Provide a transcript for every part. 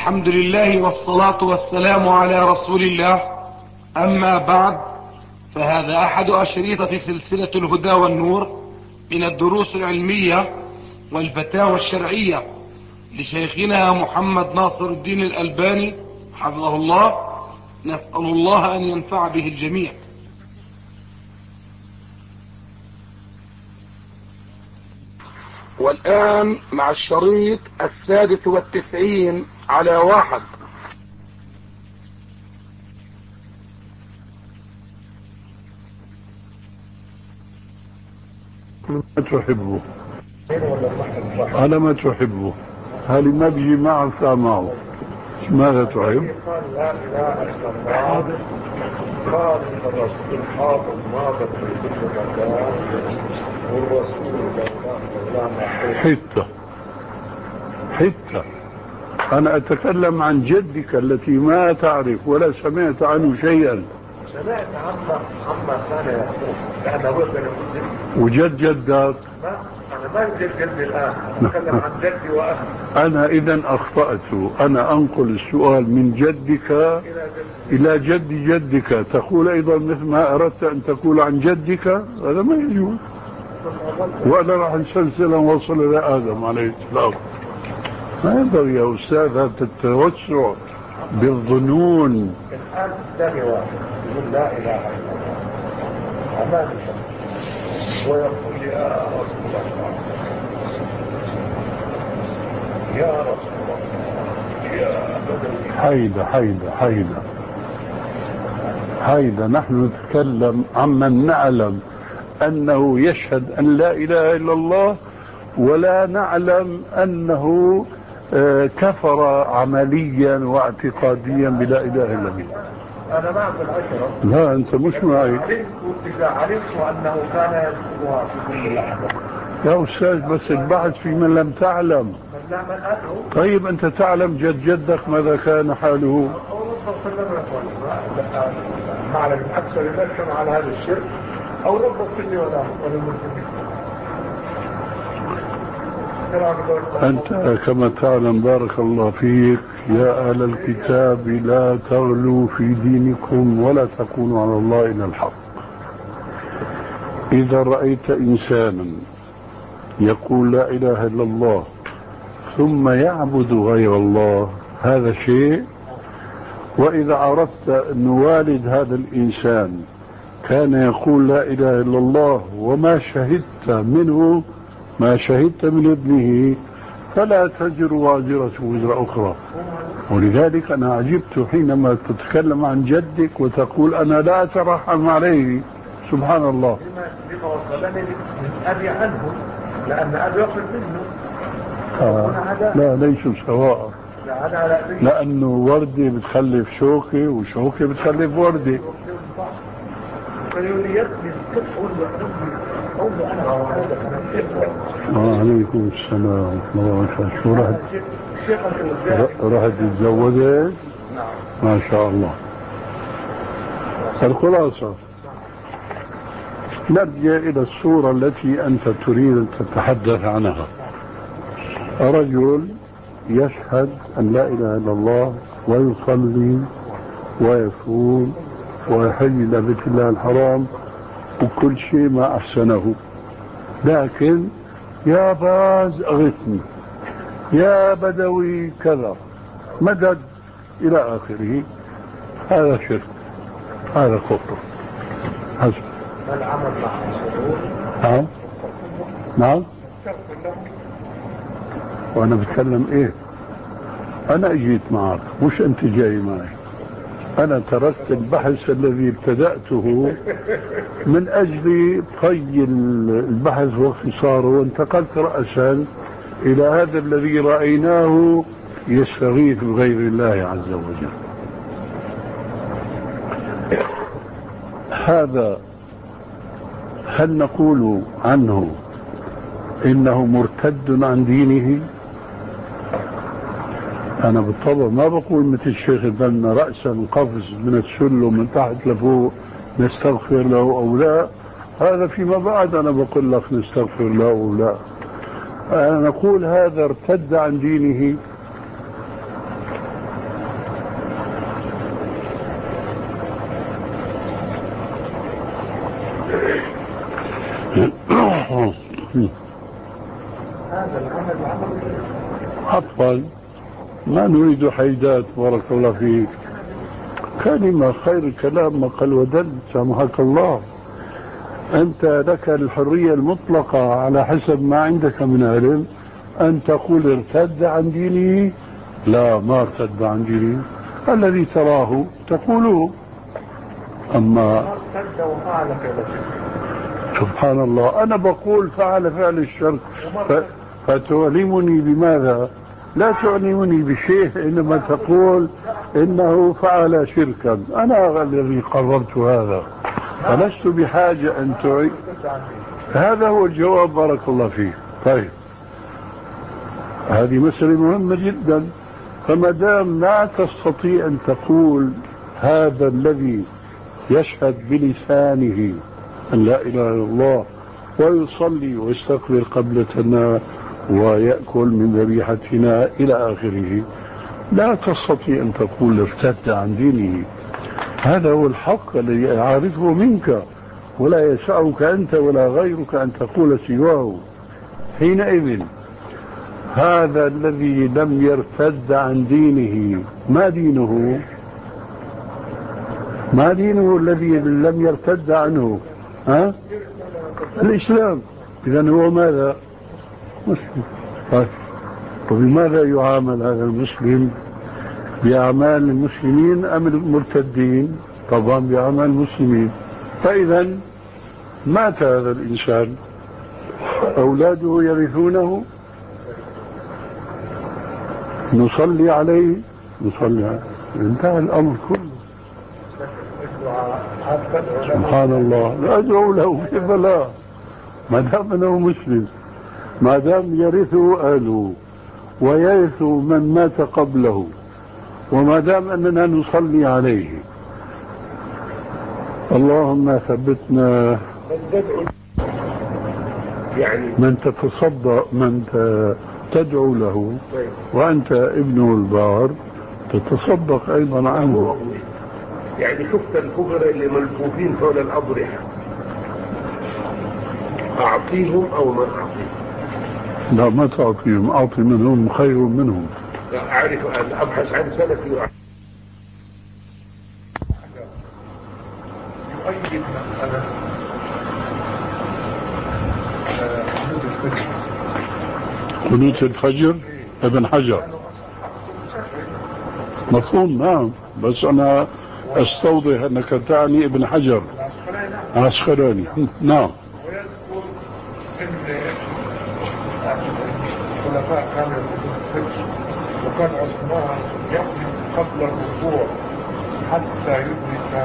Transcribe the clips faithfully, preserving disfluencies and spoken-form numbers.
الحمد لله والصلاة والسلام على رسول الله. أما بعد، فهذا أحد أشريطة سلسلة الهدى والنور من الدروس العلمية والفتاوى الشرعية لشيخنا محمد ناصر الدين الألباني حفظه الله. نسأل الله أن ينفع به الجميع. والآن مع الشريط السادس والتسعين على واحد. ما تحبه على ما تحبه، هل ما بيجي معك معه؟ ماذا تحب؟ قال لا اله الا الله، قال الرسول الحافظ ناظر في كل مكان، والرسول مولانا حتى حتى أنا أتكلم عن جدك التي ما تعرف ولا سمعت عنه شيئا. سمعت عما عما كان يقول، لأنه هو كان يقول وجد جدك؟ ما أنا ما يوجد جدي الآن، أتكلم عن جدي وأخي. أنا إذن أخطأت، أنا أنقل السؤال من جدك إلى جد جدك، تقول أيضا مثل ما أردت أن تقول عن جدك، هذا ما يجوز. وأنا راح نسلسل وصل إلى آدم عليه السلام. ما ينبغي يا أستاذ هذا التوسع بالظنون. الآن الثاني واحد يقول لا إله إلا الله أمام ويقول يا رسول الله، يا رسول الله، يا بدوي. حيدة حيدة حيدة حيدة نحن نتكلم عمن نعلم أنه يشهد أن لا إله إلا الله، ولا نعلم أنه كفر عمليا واعتقاديا بلا إله إلا الله. أنا معك العشرة. لا أنت مش معي. علمت إذا علمت أنه كان يذكرها في كل لحظة. يا أستاذ بس البحث في من لم تعلم. من لا من أدعو. طيب أنت تعلم جد جدك ماذا كان حاله؟ أو رب سلم معلم أكثر الناس كانوا على هذا الشرك، أو رب سلم ولا المسلمين. أنت كما تعلم بارك الله فيك يا أهل الكتاب لا تغلوا في دينكم ولا تقولوا على الله إلا الحق. إذا رأيت إنسانا يقول لا إله إلا الله ثم يعبد غير الله هذا شيء، وإذا عرفت أن والد هذا الإنسان كان يقول لا إله إلا الله وما شهدت منه ما شهدت من ابنه فلا تزر وازرة وزر أخرى. ولذلك أنا عجبت حينما تتكلم عن جدك وتقول أنا لا أترحم عليه. سبحان الله. لما وصلني من أبي عنه، لأن أبي يقصد منه. آه. لا ليسوا سواء، لأنه وردي بتخلف شوكي وشوكي بتخلف وردي. وعليكم السلام ورحمة الله وبركاته. شو رحت رحت تتزوجت؟ ما شاء الله. الخلاصة نرجع إلى الصورة التي أنت تريد أن تتحدث عنها. رجل يشهد أن لا إله إلا الله ويصلي ويصوم ويحج إلى بيت الله الحرام وكل شيء ما أحسنه، لكن يا باز أغثني، يا بدوي كذا، مدد إلى آخره. هذا شرك، هذا كفر. حسب العمل مع الحضور. نعم نعم. وأنا بتكلم إيه؟ أنا أجيت معك مش أنت جاي معي. أنا تركت البحث الذي ابتدأته من أجل طي البحث واختصاره، وانتقلت رأسا إلى هذا الذي رأيناه يستغيث بغير الله عز وجل. هذا هل نقول عنه إنه مرتد عن دينه؟ أنا بالطبع ما بقول مثل الشيخ البنا رأسا قفز من السلم من تحت لفوق نستغفر له أو لا، هذا فيما بعد أنا بقول لك نستغفر له أو لا. أنا نقول هذا ارتد عن دينه. هذا العمل عمل عفوا ما نريد حيدات بارك الله فيك. كلمة خير الكلام ما قل ودل سامحك الله. أنت لك الحرية المطلقة على حسب ما عندك من علم أن تقول ارتد عن دينه. لا ما ارتد عن دينه، الذي تراه تقوله. أما ارتد وفعل فعل الشرك. سبحان الله أنا بقول فعل فعل الشرك ف... فتعلمني بماذا؟ لا تعلمني بشيء، إنما تقول إنه فعل شركا. أنا الذي قررت هذا، فلست بحاجة أن تعيد. هذا هو الجواب بارك الله فيك. طيب هذه مسألة مهمة جدا. فما دام لا تستطيع أن تقول هذا الذي يشهد بلسانه أن لا إله إلا الله ويصلي ويستقبل قبلتنا ويأكل من ذبيحتنا إلى آخره، لا تستطيع أن تقول ارتد عن دينه. هذا هو الحق الذي أعرفه منك، ولا يسعك أنت ولا غيرك أن تقول سواه. حينئذ هذا الذي لم يرتد عن دينه ما دينه؟ ما دينه الذي لم يرتد عنه؟ ها؟ الإسلام. إذن هو ماذا؟ مسلم. طيب وبماذا يعامل هذا المسلم؟ بأعمال المسلمين أم المرتدين؟ طبعا بأعمال المسلمين. فإذا مات هذا الإنسان، أولاده يرثونه، نصلي عليه، نصلي عليه، انتهى الأمر كله. سبحان الله. لا أدعو له كيف لا؟ ما دام أنه مسلم، ما دام يرثه أهله ويرث من مات قبله، وما دام أننا نصلي عليه. اللهم ثبتنا. يعني من تتصدق، من تدعو له وأنت ابنه البار تتصدق أيضا عنه. يعني شفت الفقراء اللي ملفوفين حول الأضرحة، أعطيهم أو ما أعطيهم؟ لا ما تعطيهم، أعطي منهم خير منهم. أعرف أن أبحث عن سلفي يؤيد مسألة قنوت الفجر ابن حجر مفهوم. نعم، بس أنا أستوضح أنك تعني ابن حجر عسقلاني. نعم. ويذكر أن الخلفاء كانوا يقولون الفجر، وكان عثمان يقف قبل الركوع حتى يدرك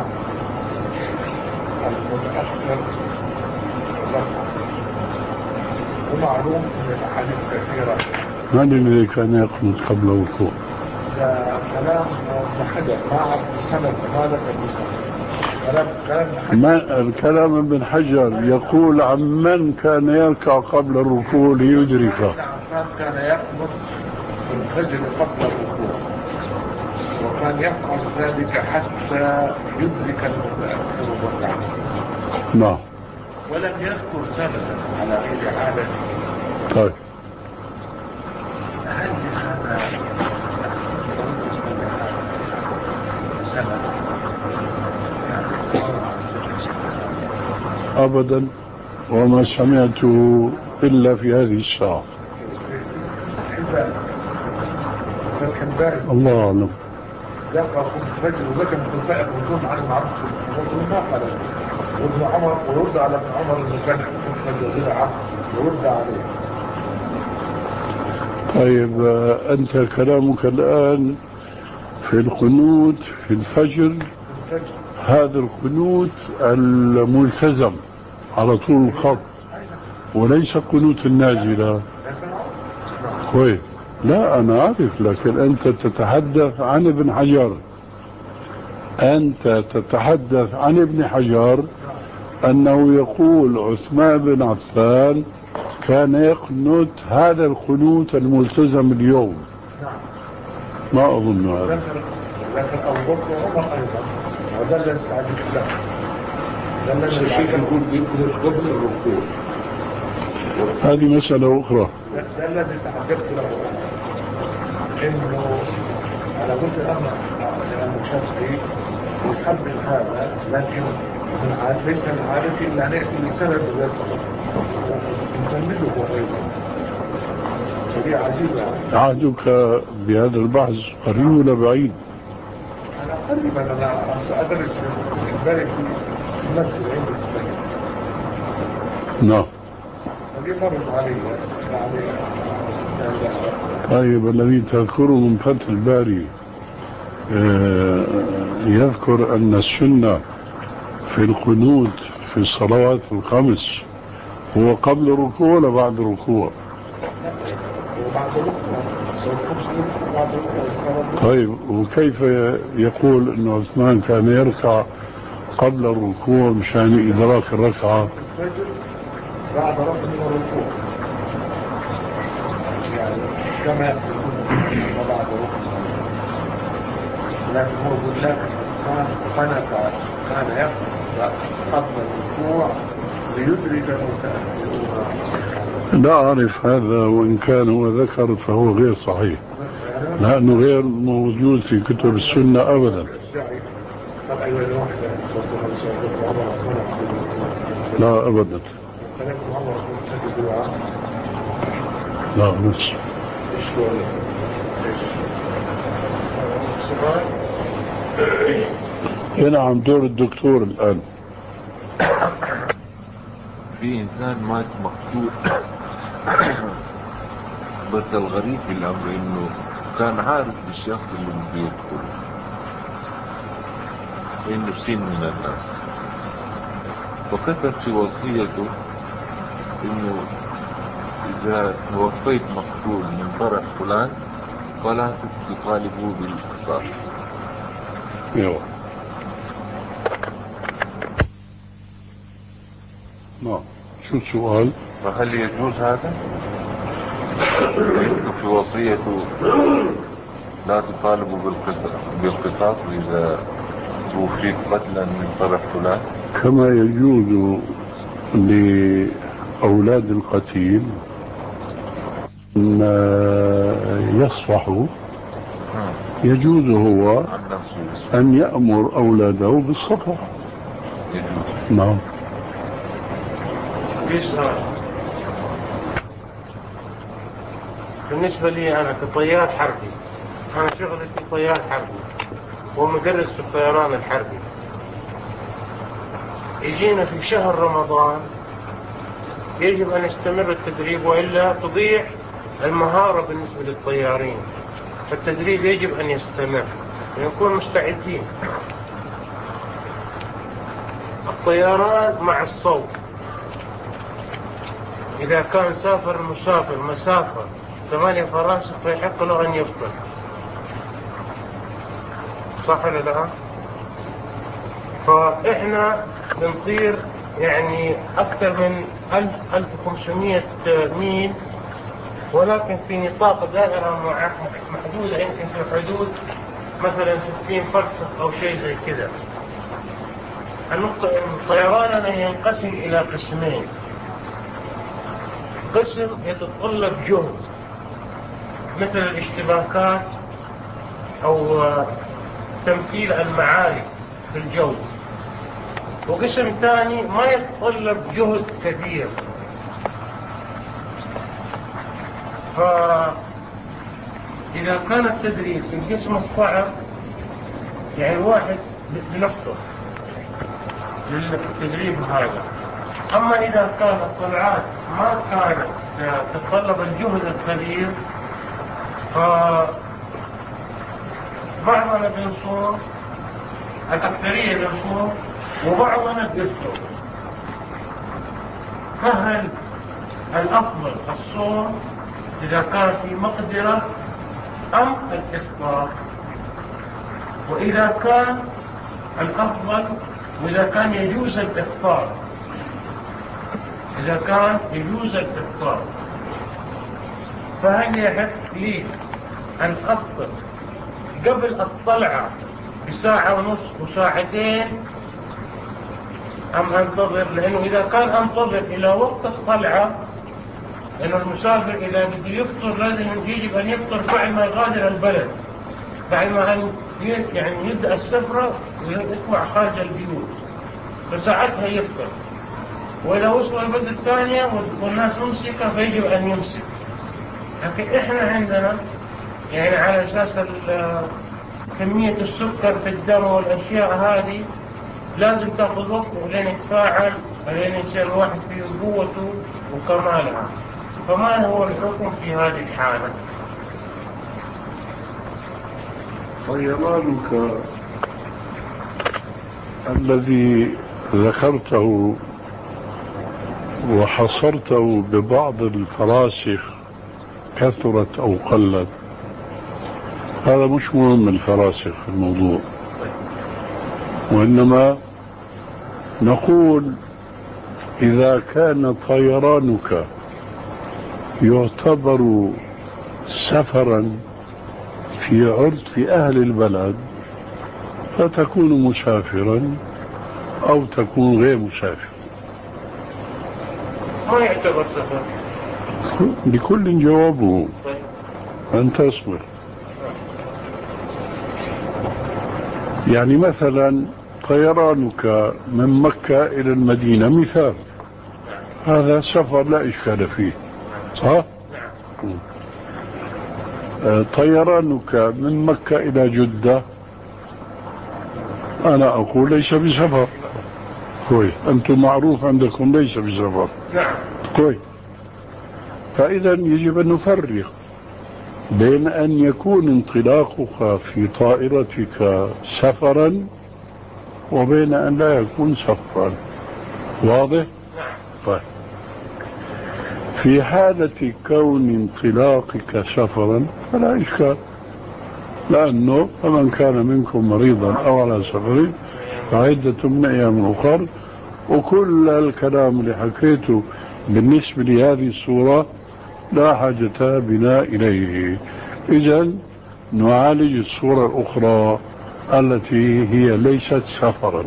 المتأخر الركعة. ومعلوم من الأحاديث كثيرة. من الذي كان يقنط قبل الركوع؟ ده كلام ابن حجر، ما أعرف سند ماذا كان كلام كلام ما الكلام ابن حجر يقول عن من كان يركع قبل الركوع ليدركه. كان يقنط في الفجر قبل الركوع، وكان يفعل ذلك حتى يدرك المتأخر الركعة. نعم. ولم يذكر سندا على غير عادته. طيب هل هذا سند؟ أبدا، وما سمعته إلا في هذه الساعة. الله أعلم. ذكر الفجر وذكر الخلفاء الرسول عن المعروف والرسول ما قال. وابن عمر ويرد على ابن عمر انه كان يكون فجر بدعه ويرد عليه. طيب أنت كلامك الآن في القنوت في الفجر، الفجر هذا القنوت الملتزم على طول الخط، وليس قنوت النازلة. كويس. لا أنا أعرف، لكن أنت تتحدث عن ابن حجر. أنت تتحدث عن ابن حجر أنه يقول عثمان بن عفان كان يقنت هذا القنوت الملتزم اليوم. ما أظن هذا. لكن أبو بكر وعمر أيضا، وده ليس حديث سهل. ده الشيخ يقول بيقنت قبل الركوع. هذه مسألة أخرى. ده الذي تعجبت له انه انا قلت انا لانه شخصي يحمل هذا، لكن من عاد ليس العادة الا ان ياتي بالسند ويصل نكمله ايضا. فدي عجيبه. عهدك بهذا البحث قريب ولا بعيد؟ انا قريبا انا ادرس من بالي في المسجد عندي. نعم. فدي مرت علي يعني. طيب الذي تذكره من فتح الباري آه يذكر أن السنة في القنوت في الصلوات الخمس هو قبل الركوع ولا بعد الركوع؟ طيب وكيف يقول أن عثمان كان يركع قبل الركوع مشان إدراك الركعة؟ بعد رفع الركوع يعني كما يقول بعد رفع، لكن هو يقول لك كان قنط كان يقرأ قبل الركوع ليدرك المتأخرون. لا أعرف هذا، وإن كان هو ذكر فهو غير صحيح لأنه غير موجود في كتب السنة أبدا. لا أبدا. لا بس هنا عم دور الدكتور الآن. في إنسان مات مقتول بس الغريب في الأمر إنه كان عارف بالشخص اللي بده يدخل إنه سن من الناس، وكتب في وصيته إنه إذا توفيت مقتول من طرف فلان فلا تطالبوا بالقصاص. ايوه نعم. شو السؤال؟ فهل يجوز هذا؟ يكتب في وصيته لا تطالبوا بالقصاص إذا توفيت قتلا من طرف فلان، كما يجوز لأولاد القتيل أن يصفحوا، يجوز هو أن يأمر أولاده بالصفح. نعم. بالنسبة لي أنا كطيار حربي، أنا شغلتي طيار حربي ومدرس في الطيران الحربي. يجينا في شهر رمضان يجب أن يستمر التدريب وإلا تضيع المهارة بالنسبة للطيارين، فالتدريب يجب أن يستمر ونكون مستعدين. الطيران مع الصوت، إذا كان سافر المسافر مسافة ثمانية فراسخ فيحق له أن يفطر، صح ولا لا؟ فإحنا بنطير يعني أكثر من ألف ألف وخمسمائة ميل، ولكن في نطاق دائرة محدودة، يمكن في حدود مثلا ستين فرسخ أو شيء زي كذا. النقطة إن طيراننا ينقسم إلى قسمين: قسم يتطلب جهد مثل الاشتباكات أو تمثيل المعارك في الجو، وقسم ثاني ما يتطلب جهد كبير. فإذا كان التدريب في القسم الصعب يعني واحد بنفسه للتدريب هذا، أما إذا كان الطلعات ما كانت تتطلب الجهد الكبير فبعضنا بنصوم، الأكثرية بنصوم وبعضنا بيفطر. فهل الأفضل الصوم إذا كان في مقدرة أم الإفطار؟ وإذا كان الأفضل وإذا كان يجوز الإفطار، إذا كان يجوز الإفطار فهل يحق لي أن أفطر قبل الطلعة بساعة ونصف وساعتين أم أنتظر؟ لأنه إذا كان أنتظر إلى وقت الطلعة لأن المسافر إذا بده يفطر لازم يجب أن يفطر بعد ما يغادر البلد، بعد ما أن يعني يبدأ السفرة ويطلع خارج البيوت، فساعتها يفطر. وإذا وصل البلد الثانية والناس ممسكة فيجب أن يمسك. لكن إحنا عندنا يعني على أساس كمية السكر في الدم والأشياء هذه لازم تأخذ وقت لين يتفاعل لين يصير الواحد فيه قوته وكمالها. فما هو الحكم في هذه الحالة؟ طيرانك الذي ذكرته وحصرته ببعض الفراسخ كثرت أو قلت، هذا مش مهم الفراسخ في الموضوع، وإنما نقول إذا كان طيرانك يعتبر سفرا في عرف أهل البلد فتكون مسافرا أو تكون غير مسافر. ما يعتبر سفر؟ لكل جوابه، أن تصبر. يعني مثلا طيرانك من مكة إلى المدينة مثال، هذا سفر لا إشكال فيه، صح؟ طيرانك من مكة إلى جدة أنا أقول ليس بسفر. كويس، أنتم معروف عندكم ليس بسفر. نعم. كويس، فإذا يجب أن نفرق بين أن يكون انطلاقك في طائرتك سفرا وبين أن لا يكون سفرا. واضح؟ نعم. طيب، في حالة كون انطلاقك سفرا فلا إشكال، لأنه فمن كان منكم مريضا أو على سفر فعدة من أيام أخر، وكل الكلام اللي حكيته بالنسبة لهذه الصورة لا حاجة بنا إليه. إذن نعالج الصورة الأخرى التي هي ليست سفرا.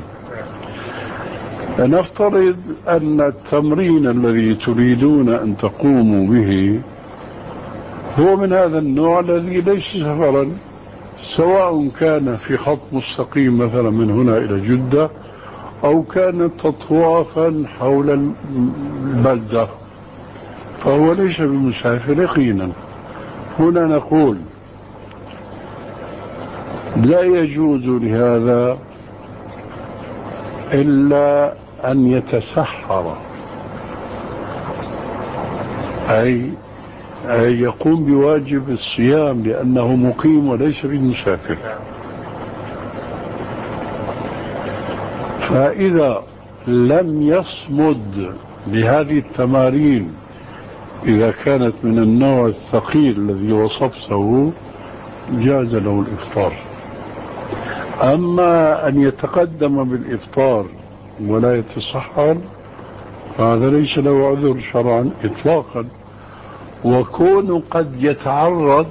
نفترض أن التمرين الذي تريدون أن تقوموا به هو من هذا النوع الذي ليس سفرا، سواء كان في خط مستقيم مثلا من هنا إلى جدة أو كان تطوافا حول البلدة، فهو ليس بمسافر يقينا. هنا نقول لا يجوز لهذا إلا أن يتسحر، أي أي يقوم بواجب الصيام لأنه مقيم وليس بمسافر. فإذا لم يصمد بهذه التمارين إذا كانت من النوع الثقيل الذي وصفته جاز له الإفطار. أما أن يتقدم بالإفطار ولا يتسحر فهذا ليس له عذر شرعا إطلاقا. وكون قد يتعرض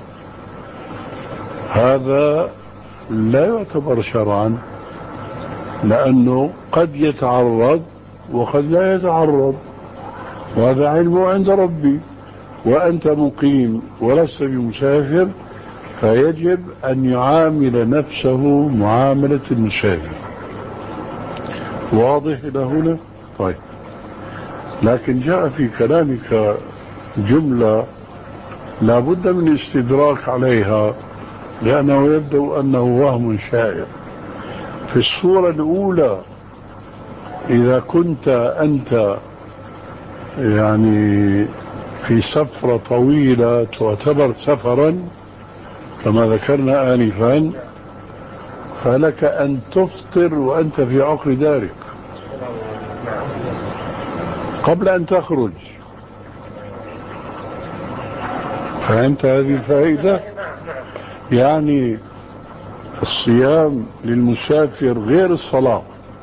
هذا لا يعتبر شرعا، لأنه قد يتعرض وقد لا يتعرض، وهذا علمه عند ربي، وأنت مقيم ولست بمسافر فيجب أن يعامل نفسه معاملة المسافر. واضح إلى هنا؟ طيب، لكن جاء في كلامك جملة لا بد من استدراك عليها، لأنه يبدو أنه وهم شائع. في الصورة الأولى إذا كنت أنت يعني في سفرة طويلة تعتبر سفرا كما ذكرنا آنفا، فلك أن تفطر وأنت في عقر دارك قبل أن تخرج. فهمت هذه الفائدة؟ يعني الصيام للمسافر غير الصلاة.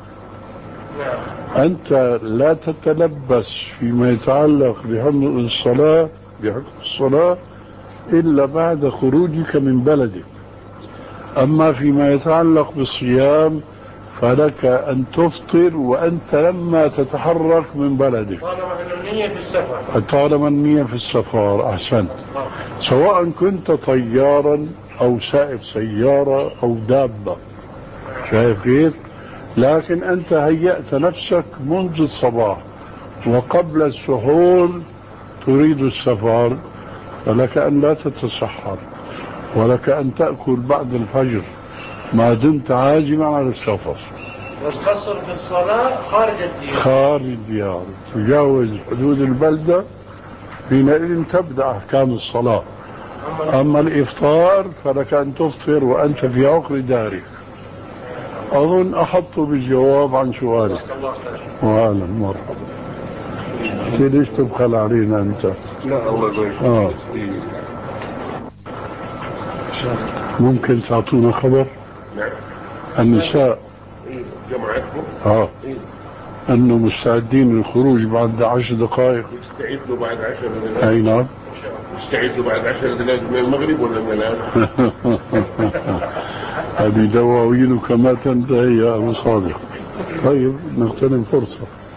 أنت لا تتلبس فيما يتعلق بحكم الصلاة بحكم الصلاة إلا بعد خروجك من بلدك. أما فيما يتعلق بالصيام فلك أن تفطر وأنت لما تتحرك من بلدك طالما أن النية في السفر. طالما النية في السفر. أحسنت. سواء كنت طيارا أو سائق سيارة أو دابة، شايف كيف؟ لكن أنت هيأت نفسك منذ الصباح وقبل السحور تريد السفر، فلك أن لا تتسحر ولك أن تأكل بعد الفجر ما دمت عازما على السفر. والقصر في الصلاة خارج الديار. خارج الديار، تجاوز حدود البلدة حينئذ تبدأ أحكام الصلاة. أما الإفطار فلك أن تفطر وأنت في عقر دارك. أظن أحط بالجواب عن سؤالك. وأهلا مرحبا. ليش تبخل علينا أنت؟ لا الله يبارك آه. ممكن تعطونا خبر؟ نعم. النساء جماعتكم اه انه مستعدين للخروج بعد عشر دقائق. يستعدوا بعد عشر دقائق. اي نعم. يستعدوا بعد عشر دقائق من المغرب ولا من الان؟ هذه دواوين كما تنتهي يا ابو صادق. طيب نغتنم فرصة.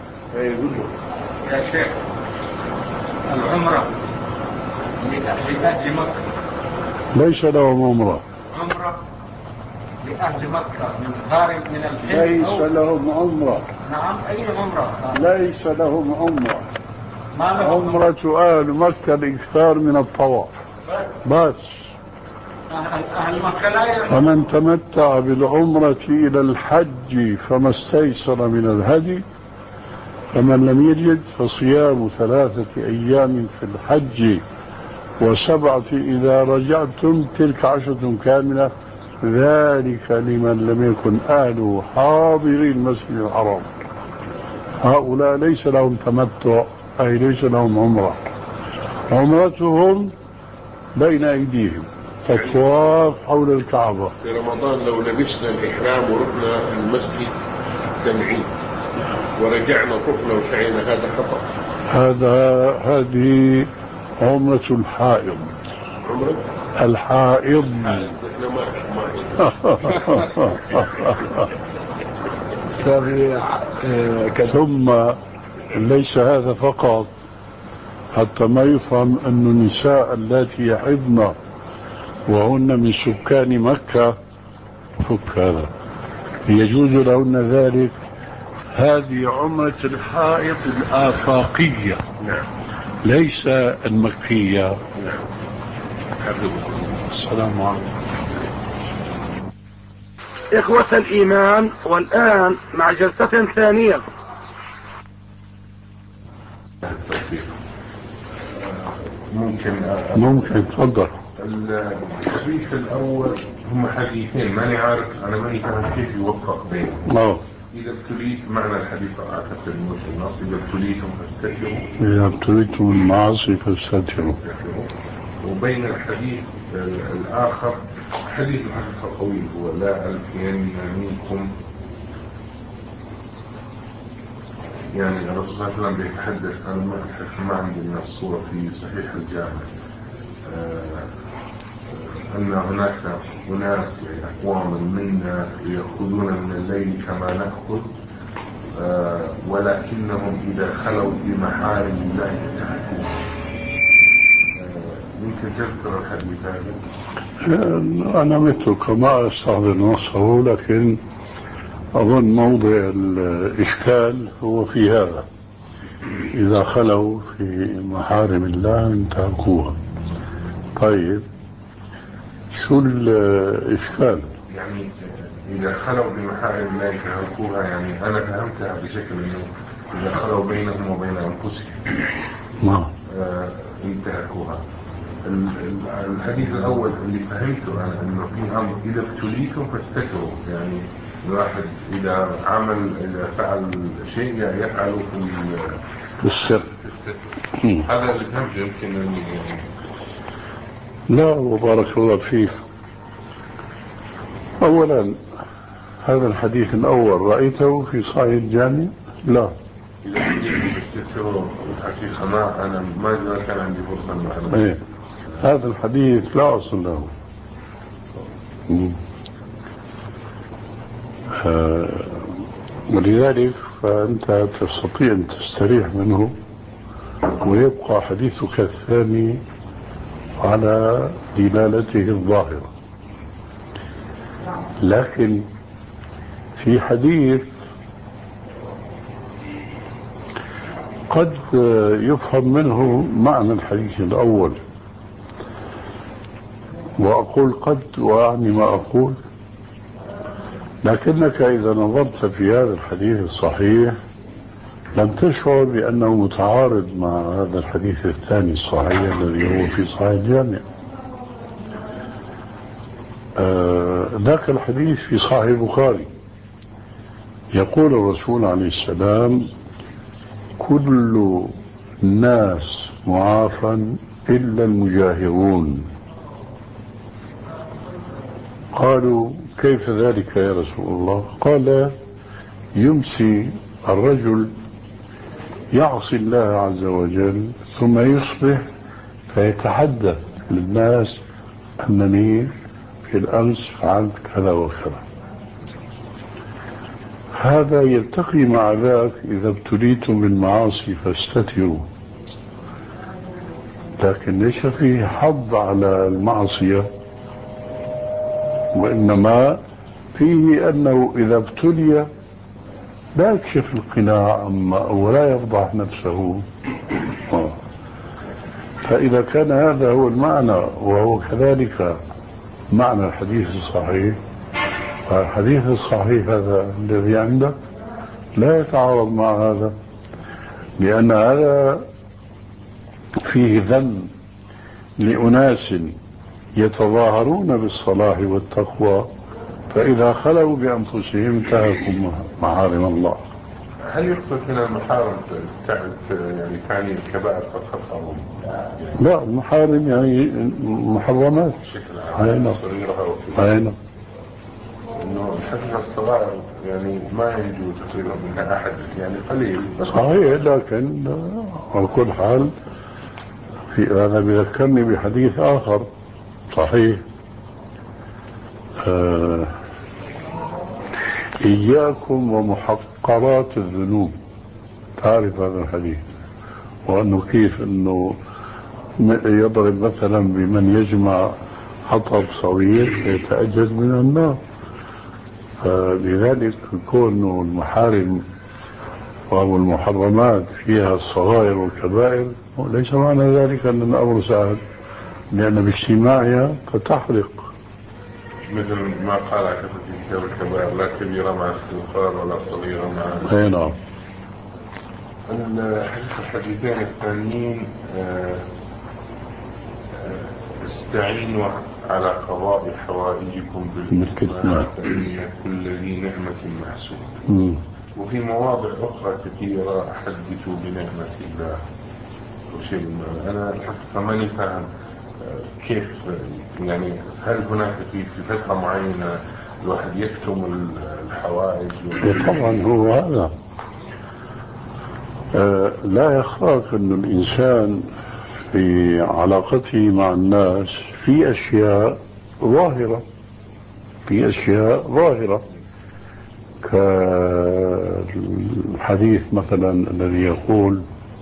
يا شيخ العمرة لأهل مكة ليس لهم عمرة. عمرة لأهل مكة من خارج من الحج. ليس لهم عمرة. نعم أي عمرة؟ ليس لهم عمرة. ما لهم عمرة أهل مكة الإكثار من الطواف بس. أهل, أهل مكة لا يعمل. فمن تمتع بالعمرة إلى الحج فما استيسر من الهدي، فمن لم يجد فصيام ثلاثة أيام في الحج وسبعة إذا رجعتم تلك عشرة كاملة، ذلك لمن لم يكن أهله حاضري المسجد الحرام. هؤلاء ليس لهم تمتع، أي ليس لهم عمرة. عمرتهم بين أيديهم الطواف حول الكعبة. في رمضان لو لبسنا الإحرام ورحنا المسجد تنعيم ورجعنا طفنا وسعينا هذا خطأ. هذا هذه عمرة الحائض. عمرة الحائض. ثم ليس هذا فقط، حتى ما يفهم أن النساء التي يحضن وهن من سكان مكة فك هذا يجوز لهن ذلك. هذه عمرة الحائض الآفاقية. نعم. ليس المكية. نعم. السلام عليكم. إخوة الإيمان، والآن مع جلسة ثانية. ممكن ممكن تفضل. الحديث الأول هم حديثين ماني عارف أنا ماني فاهم كيف يوفق بينهم. أوه. إذا ابتليت معنى الحديث أعتقد إنه في النص إذا ابتليتم فاستكبروا. إذا ابتليتم المعاصي فاستغفروا. وبين الحديث الآخر حديث الحقيقة طويل هو لا ألفين منكم، يعني الرسول صلى الله عليه وسلم بيتحدث عن ما عندي من الصورة في صحيح الجامع آه أن هناك أناس يعني أقوام منا يأخذون من الليل كما نأخذ آه ولكنهم إذا خلوا بمحارم الله يتحدثون. آه يمكن تذكر الحديث هذا؟ أنا مثلك ما أستحضر نصه، لكن أظن موضع الإشكال هو في هذا: إذا خلوا في محارم الله انتهكوها. طيب شو الإشكال؟ يعني إذا خلوا بمحارم الله انتهكوها، يعني أنا فهمتها بشكل أنه إذا خلوا بينهم وبين أنفسهم ما آه انتهكوها. الحديث الأول اللي فهمته أنا أنه في أمر إذا ابتليتم فاستكبروا، يعني الواحد إذا عمل إذا فعل شيء يفعله في السر. هذا اللي فهمته. يمكن يعني لا وبارك الله فيك. أولا هذا الحديث الأول رأيته في صحيح الجامع؟ لا. إذا ابتليتم فاستكبروا الحقيقة ما أنا ما زال كان عندي فرصة المعلومة. إيه. هذا الحديث لا أصل له. آه ولذلك فأنت تستطيع أن تستريح منه ويبقى حديثك الثاني على دلالته الظاهرة. لكن في حديث قد يفهم منه معنى الحديث الأول، وأقول قد وأعني ما أقول، لكنك إذا نظرت في هذا الحديث الصحيح لم تشعر بأنه متعارض مع هذا الحديث الثاني الصحيح الذي هو في صحيح الجامع. آه ذاك الحديث في صحيح البخاري يقول الرسول عليه السلام: كل الناس معافى إلا المجاهرون. قالوا: كيف ذلك يا رسول الله؟ قال: يمسي الرجل يعصي الله عز وجل ثم يصبح فيتحدث للناس أنني في الأمس فعلت كذا وكذا. هذا يلتقي مع ذاك: إذا ابتليتم بالمعاصي فاستتروا. لكن ليس فيه حظ على المعصية، وإنما فيه أنه إذا ابتلي لا يكشف القناع ولا يفضح نفسه. فإذا كان هذا هو المعنى وهو كذلك معنى الحديث الصحيح، فالحديث الصحيح هذا الذي عندك لا يتعارض مع هذا، لأن هذا فيه ذم لأناس يتظاهرون بالصلاح والتقوى، فإذا خلوا بأنفسهم انتهكوا محارم الله. هل يقصد هنا المحارم يعني تعني الكبائر فقط أو يعني؟ لا، المحارم يعني محرمات بشكل صغيرة أين إنه حتى الصغائر يعني ما ينجو تقريبا منها أحد، يعني قليل بس صحيح. لكن على كل حال في هذا بيذكرني بحديث آخر صحيح: آه إياكم ومحقرات الذنوب. تعرف هذا الحديث، وأنه كيف أنه يضرب مثلا بمن يجمع حطب صغير يتأجج من النار. لذلك كون المحارم أو المحرمات فيها الصغائر والكبائر ليس معنى ذلك أن الأمر سهل، لأن باجتماعها قد تحرق، مثل ما قال عكفة في كتاب الكبائر: لا كبيرة مع استغفار ولا صغيرة مع. أي نعم. الحديثين الثانيين: استعينوا على قضاء حوائجكم بالكتمان فإن كل ذي نعمة محسوب. وفي مواضع أخرى كثيرة: حدثوا بنعمة الله وشيء من. أنا الحقيقة ماني فاهم كيف يعني، هل هناك في فترة معينة الواحد يكتم الحوائج؟ طبعا هو هذا. آه لا يخفاك أن الإنسان في علاقته مع الناس في أشياء ظاهرة في أشياء ظاهرة كالحديث مثلا الذي يقول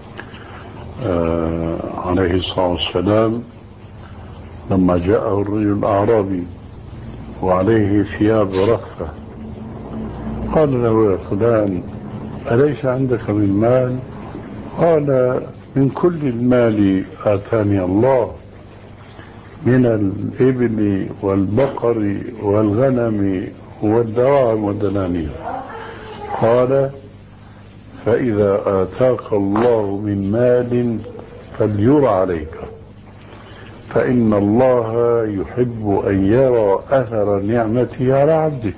آه عليه الصلاة والسلام لما جاءه الرجل الأعرابي وعليه ثياب رفة قال له: يا فلان أليس عندك من مال؟ قال: من كل المال آتاني الله، من الإبل والبقر والغنم والدراهم والدنانير. قال: فإذا آتاك الله من مال فليرى عليك، فإن الله يحب أن يرى أثر نعمته على عبده.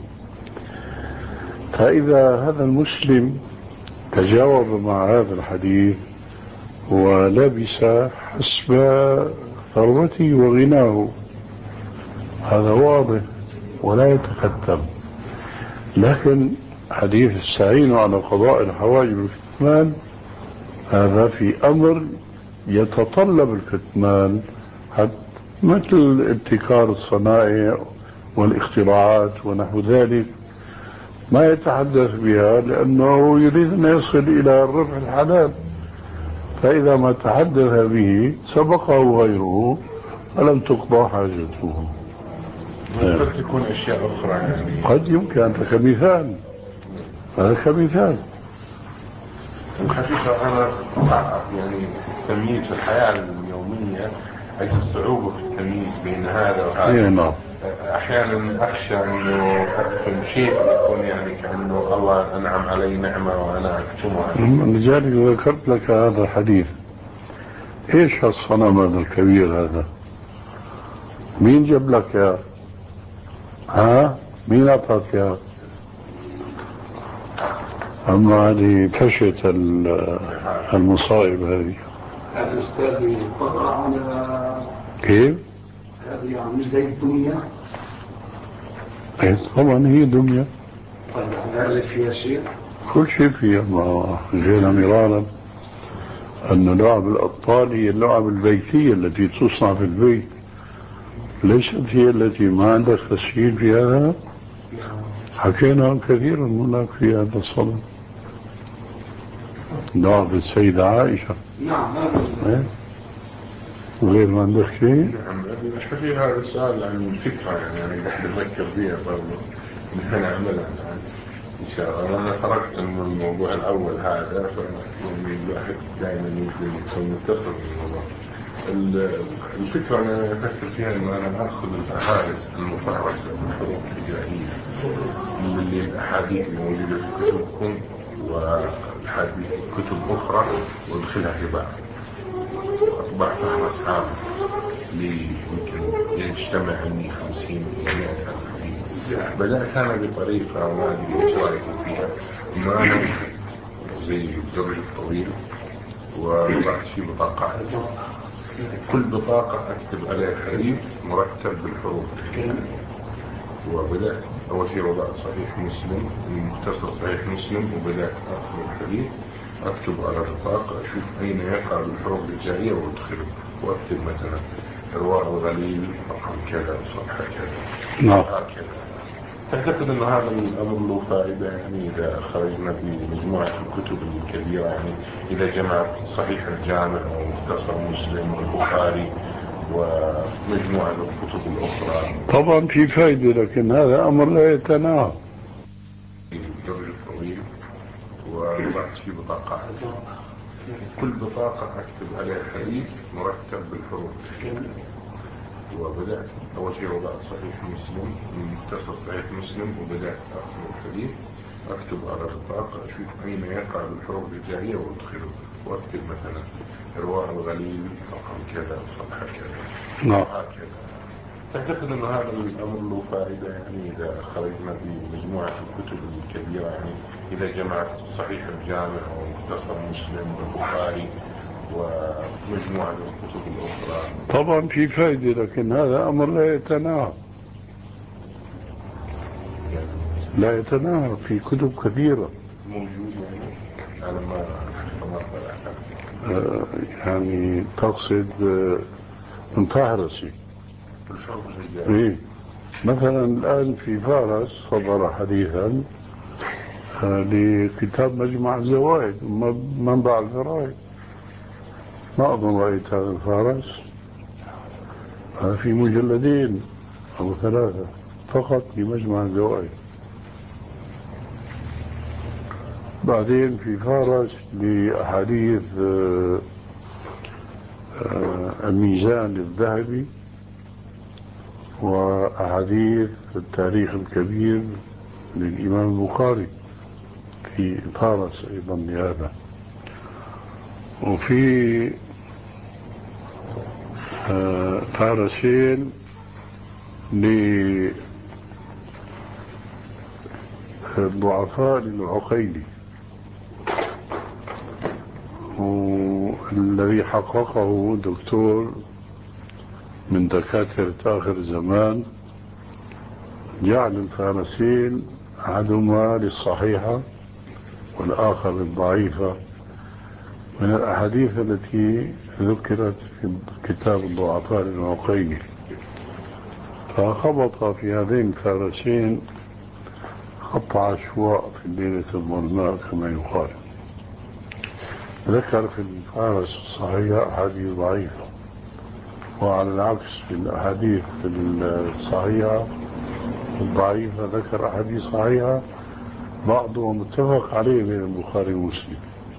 فإذا هذا المسلم تجاوب مع هذا الحديث ولبس حسب ثروته وغناه، هذا واضح ولا يتكتم. لكن حديث استعينوا على قضاء الحوائج بالكتمان هذا في أمر يتطلب الكتمان، مثل ابتكار الصنائع والاختراعات ونحو ذلك، ما يتحدث بها لأنه يريد أن يصل إلى الربح الحلال، فإذا ما تحدث به سبقه غيره فلم تقضى حاجته. قد تكون أشياء أخرى يعني قد يمكن. هذا كمثال، هذا كمثال. الحقيقة أنا صعب يعني التمييز في الحياة اليومية، أجد صعوبة في التمييز بين هذا وهذا. إيه نعم. أحيانا أخشى أنه أكتم شيء يكون يعني كأنه الله أنعم علي نعمة وأنا أكتمها. لذلك ذكرت لك هذا الحديث. إيش هالصنم هذا الكبير هذا؟ مين جاب لك يا ها؟ مين أعطاك يا؟ أما هذه فشت المصائب هذه. هذا أستاذ يقرأ على كيف؟ هذه يعني زي الدنيا. إيه طبعا هي دنيا. طيب هل فيها شيء؟ كل شيء فيها. ما جينا مرارا أن لعب الأطفال هي اللعب البيتية التي تصنع في البيت، ليست هي التي ما عندك تسجيل في هذا. حكينا كثيرا هناك في هذا الصدد. لعب السيدة عائشة. نعم. إيه؟ غير ما عندك شيء؟ نعم. في هذا السؤال عن الفكرة يعني أنا قاعد أفكر فيها برضه إن أنا أعملها الآن إن شاء الله. أنا خرجت من الموضوع الأول هذا، فيعني الواحد دائما يمكن يكون متصل بالموضوع. الفكرة أنا أفكر فيها إنه أنا أخذ الأحاديث المفهرسة بالحروف الهجائية اللي الأحاديث الموجودة في كتبكم والحديث كتب أخرى وادخلها في بعض، أطبع فهرس عام اللي يمكن يجتمع عني خمسين إلى مئة حديث. بدأت أنا بطريقة ما أدري إيش رأيكم فيها، إنه أنا زي الدرج الطويل وضعت فيه بطاقات، كل بطاقة أكتب عليها حديث مرتب بالحروف. وبدأت أول شيء وضعت صحيح مسلم، مختصر صحيح مسلم، وبدأت أخذ الحديث أكتب على البطاقة أشوف أين يقع بالحروف الهجائية وأدخله، وأكتب مثلا رواء الغليل رقم كذا وصفحة كذا. نعم. أعتقد أن هذا الأمر له فائدة يعني إذا خرجنا بمجموعة الكتب الكبيرة، يعني إذا جمعت صحيح الجامع ومختصر مسلم والبخاري ومجموعة الكتب الأخرى. طبعا في فائدة، لكن هذا أمر لا يتناهى. الدرج الطويل وضعت فيه بطاقات، كل بطاقة أكتب عليها حديث مرتب بالحروف. وبدأت أول شيء وضعت صحيح مسلم، مختصر صحيح مسلم، وبدأت أخذ الحديث أكتب على البطاقة أشوف أين يقع بالحروف الهجائية وأدخله، وأكتب مثلا رواء الغليل رقم كذا وصفحة كذا. نعم. أعتقد أن هذا الأمر له فائدة يعني إذا خرجنا بمجموعة الكتب الكبيرة، يعني إذا جمعت صحيح الجامع ومختصر مسلم والبخاري ومجموعة الكتب الأخرى. طبعا في فائدة، لكن هذا أمر لا يتناهى، لا يتناهى في كتب كثيرة موجود يعني. أنا ما استمرت آه يعني تقصد آه انفهرسي بالحروف الهجائية. إيه؟ مثلا الآن في فارس صدر حديثا آه لكتاب مجمع الزوائد منبع الفرائد. ما أظن رأيت هذا الفارس. هذا في مجلدين أو ثلاثة فقط لمجمع الزوائد. بعدين في فارس لأحاديث آه آه الميزان الذهبي وأحاديث التاريخ الكبير للإمام البخاري في فارس أيضا لهذا. وفي آه فارسين للضعفاء للعقيلي، والذي حققه دكتور من دكاترة آخر الزمان جعل الفارسين أحدهما للصحيحة والآخر للضعيفة من الأحاديث التي ذكرت في كتاب الضعفاء للعقيلي، فخبط في هذين الفارسين قطع أشواء في الليلة الظلماء كما يقال. ذكر في الفهرس الصحيح أحاديث ضعيفة، وعلى العكس في الأحاديث الصحيحة الضعيفة ذكر أحاديث صحيحة بعضها متفق عليه بين البخاري ومسلم.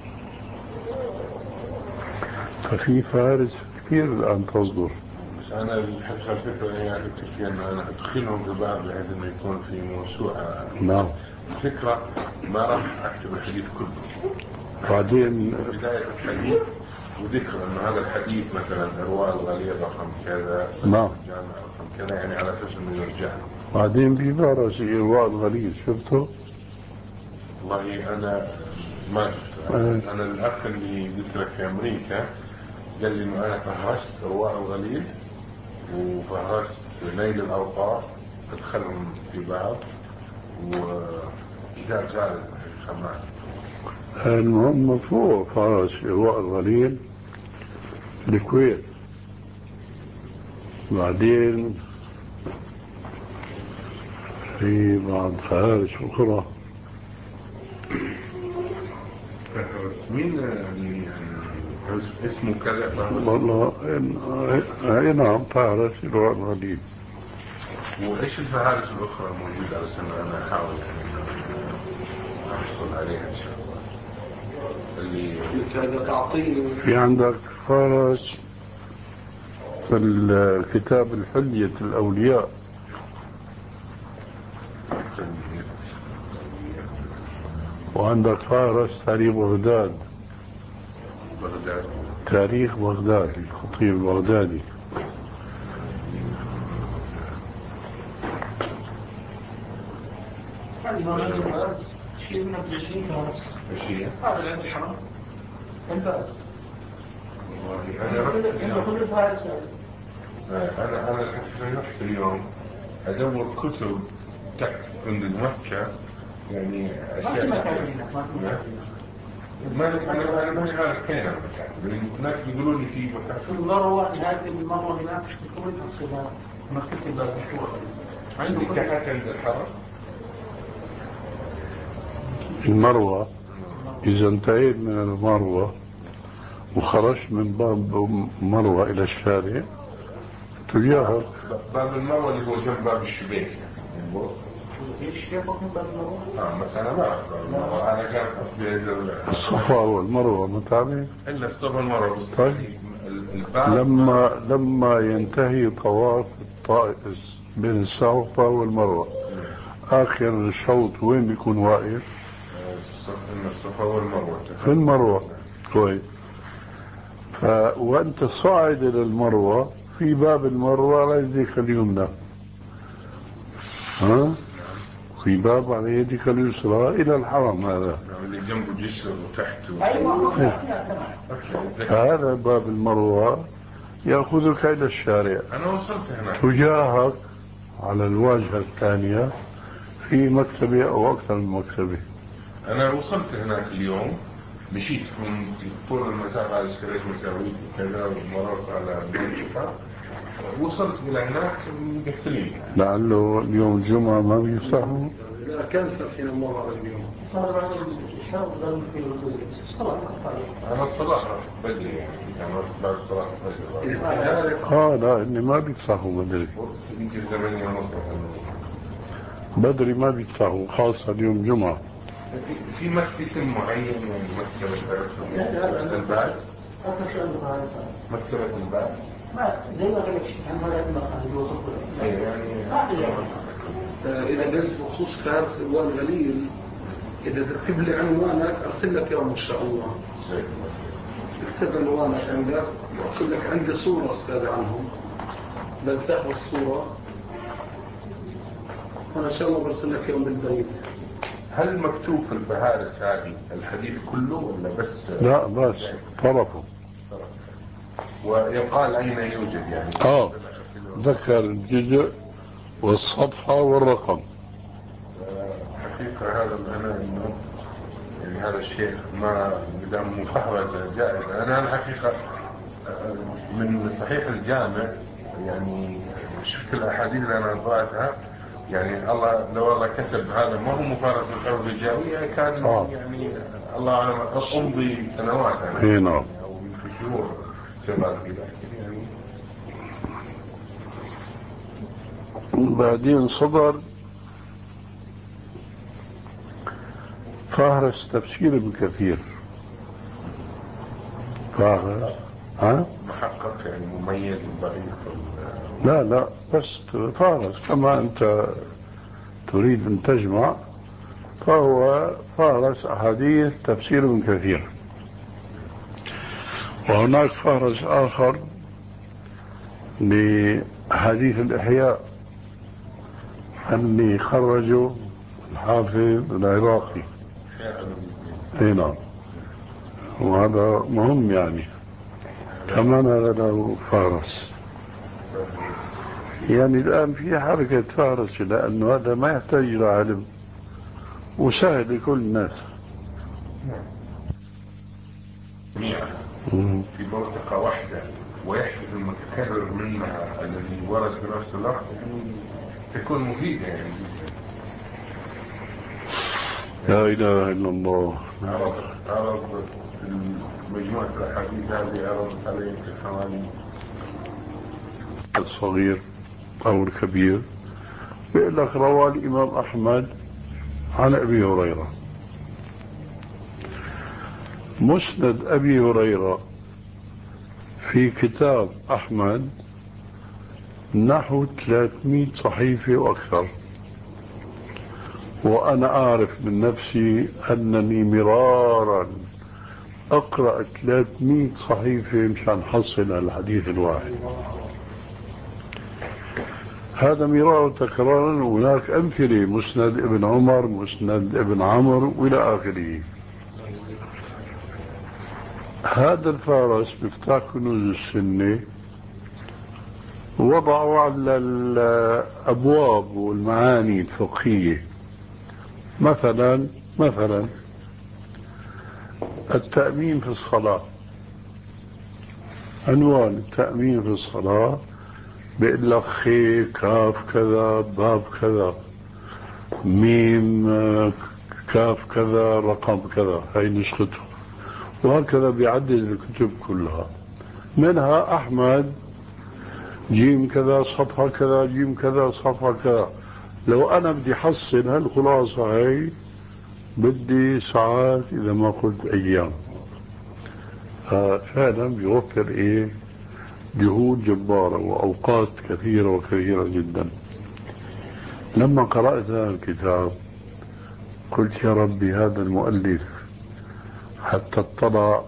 ففي فهارس كثير الآن تصدر. أنا الفكرة يعني الفكرة أن أنا أدخلهم في بعض بحيث أنه يكون في موسوعة. نعم. الفكرة ما راح أكتب الحديث كله. بعدين بداية الحديث وذكر أنه هذا الحديث مثلا إرواء الغليظ رقم كذا، نعم، جامع رقم كذا، يعني على أساس أنه يرجع. بعدين بيبقى شيء إرواء الغليظ شفته؟ والله أنا ما شفته. أه. أنا الأخ اللي قلت لك في أمريكا قال لي إنه أنا فهرست إرواء الغليظ وفهرست نيل الأوطار، أدخلهم في بعض، وكتاب ثالث كمان. المهم مفروض فهرس إرواء الغليل في الكويت. بعدين في بعض فهارس أخرى. مين اللي اسمه كذا؟ والله اي نعم فهرس إرواء الغليل. وايش الفهارس الاخرى موجوده على سنة انا احاول يعني احصل عليها ان شاء الله. اللي هذا تعطيني. في عندك فهرس في الكتاب الحلية الأولياء، وعندك فهرس تاريخ بغداد، بغداد تاريخ بغداد الخطيب البغدادي. شيء من الجيشين فهرس. ايش هذا اللي عندي حرام. انت انا رحت كل فهرس. انا انا رحت اليوم ادور كتب تحت عند مكة، يعني اشياء ما انا انا ماني عارف فين الناس بيقولوا لي في في المروه هذه المره هناك تكون تحصلها مكتبه مشهوره عنده تحت عند الحرم. المروة إذا انتهيت من المروة وخرجت من باب مروة إلى الشارع تجاهك باب المروة اللي هو جنب باب الشبيك. ايش كيف اسمه باب المروه؟ اه بس انا ما اعرف باب المروة، انا كان قصدي الصفا والمروة متابعين الا الصفا والمروة بس. طيب لما لما ينتهي طواف الطائف بين الصفا والمروة آخر الشوط وين بيكون واقف؟ الصفا والمروة في المروة. كويس. ف... وأنت صاعد إلى المروة في باب المروة على يديك اليمنى، ها؟ في باب على يديك اليسرى إلى الحرم هذا اللي جنبه جسر وتحته. ايوه. هذا باب المروة يأخذك إلى الشارع. أنا وصلت هناك. تجاهك على الواجهة الثانية في مكتبة أو أكثر من مكتبة. أنا وصلت هناك اليوم، مشيت من طول المسافة على اشتريت مساويت وكذا ومررت على المنطقة، وصلت إلى هناك مقفلين. لعله اليوم الجمعة ما بيفتحوا. لا كان فاتحين الموضوع اليوم. صار بعد الشهر ضل في الصلاة. أنا الصلاة بدري يعني أنا بعد صلاة الفجر. آه لا إني ما بيفتحوا بدري. يمكن ثمانية ونص. بدري ما بيفتحوا خاصة اليوم جمعة. في مكتب اسم معين يعني مكتبة البعث؟ مكتبة البعث؟ ما زي ما قلت عن هذا المقام اللي وصلت له. يعني إذا قلت بخصوص فارس والغليل إذا تكتب لي عنوانك أرسل لك يوم إن شاء الله. اكتب عنوانك عندك وأرسل لك عندي صورة أستاذ عنهم بنسخ الصورة وأنا إن شاء الله برسل لك يوم بالبريد. هل مكتوب في البهارس هذه الحديث كله ولا بس؟ لا بس طرفه. ويقال أين يوجد يعني؟ آه ذكر الجزء والصفحة والرقم. حقيقة هذا أنا إنه يعني هذا الشيء ما بدام مفهرجة جائزة. أنا الحقيقة من صحيح الجامع يعني شفت الأحاديث اللي أنا قرأتها يعني الله لو الله كتب هذا ما هو مفارقة الحرب الجوية كان آه. يعني الله أعلم أمضي سنوات يعني اي نعم. أو يمكن شهور شغال في لكن يعني بعدين صدر فهرس تفسير ابن كثير. فهرس ها؟ محقق يعني مميز وضعيف. لا لا بس فهرس كما أنت تريد أن تجمع، فهو فهرس أحاديث تفسير ابن كثير. وهناك فهرس آخر لحديث الإحياء اللي خرجه الحافظ العراقي. اي نعم. وهذا مهم يعني كمان هذا له فهرس. يعني الآن في حركة فهرس لأنه هذا ما يحتاج إلى علم وسهل لكل الناس. في منطقة واحدة ويحدث المتكرر منها الذي ورد في نفس الوقت يعني تكون مفيدة يعني. لا إله إلا الله. عرض عرض مجموعة الأحاديث هذه عرضت عليه حوالي الصغير أو الكبير. بيقول لك روى الإمام أحمد عن أبي هريرة. مسند أبي هريرة في كتاب أحمد نحو ثلاثمئة صحيفة وأكثر. وأنا أعرف من نفسي أنني مرارا أقرأ ثلاثمئة صحيفة مشان حصل الحديث الواحد. هذا مرارا تكرارا. هناك أمثلة مسند ابن عمر، مسند ابن عمرو وإلى آخره. هذا الفارس مفتاح كنوز السنة وضعوا على الأبواب والمعاني الفقهية. مثلا مثلا التأمين في الصلاة. عنوان التأمين في الصلاة بيقول لك خي كاف كذا باب كذا ميم كاف كذا رقم كذا، هاي نسخته. وهكذا بيعدد الكتب كلها. منها أحمد جيم كذا صفحة كذا جيم كذا صفحة كذا. لو أنا بدي حصل هالخلاصة هاي بدي ساعات إذا ما قلت أيام. فعلا بيوفر إيه جهود جبارة وأوقات كثيرة وكثيرة جدا. لما قرأت هذا الكتاب قلت يا ربي هذا المؤلف حتى اطلع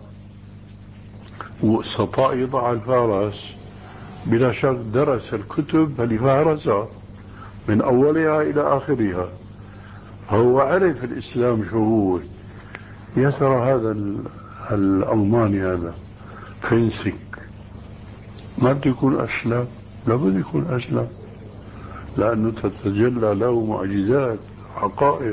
واستطاع يضع الفارس بلا شك درس الكتب اللي فهرسها من أولها إلى آخرها. هو عرف الإسلام شو هو. يا ترى هذا الألماني هذا فينسك ما بده يكون أسلم؟ لا بده يكون أسلم لأنه تتجلى له معجزات حقائق.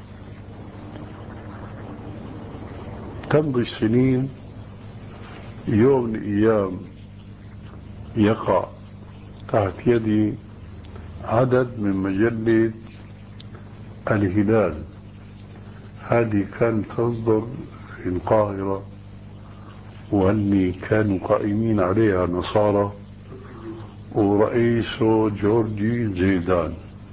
تمضي السنين يوم من الأيام يقع تحت يدي عدد من مجلة الهلال. هذه كانت تصدر في القاهرة وأني كانوا قائمين عليها نصارى ورئيسه جورجي زيدان.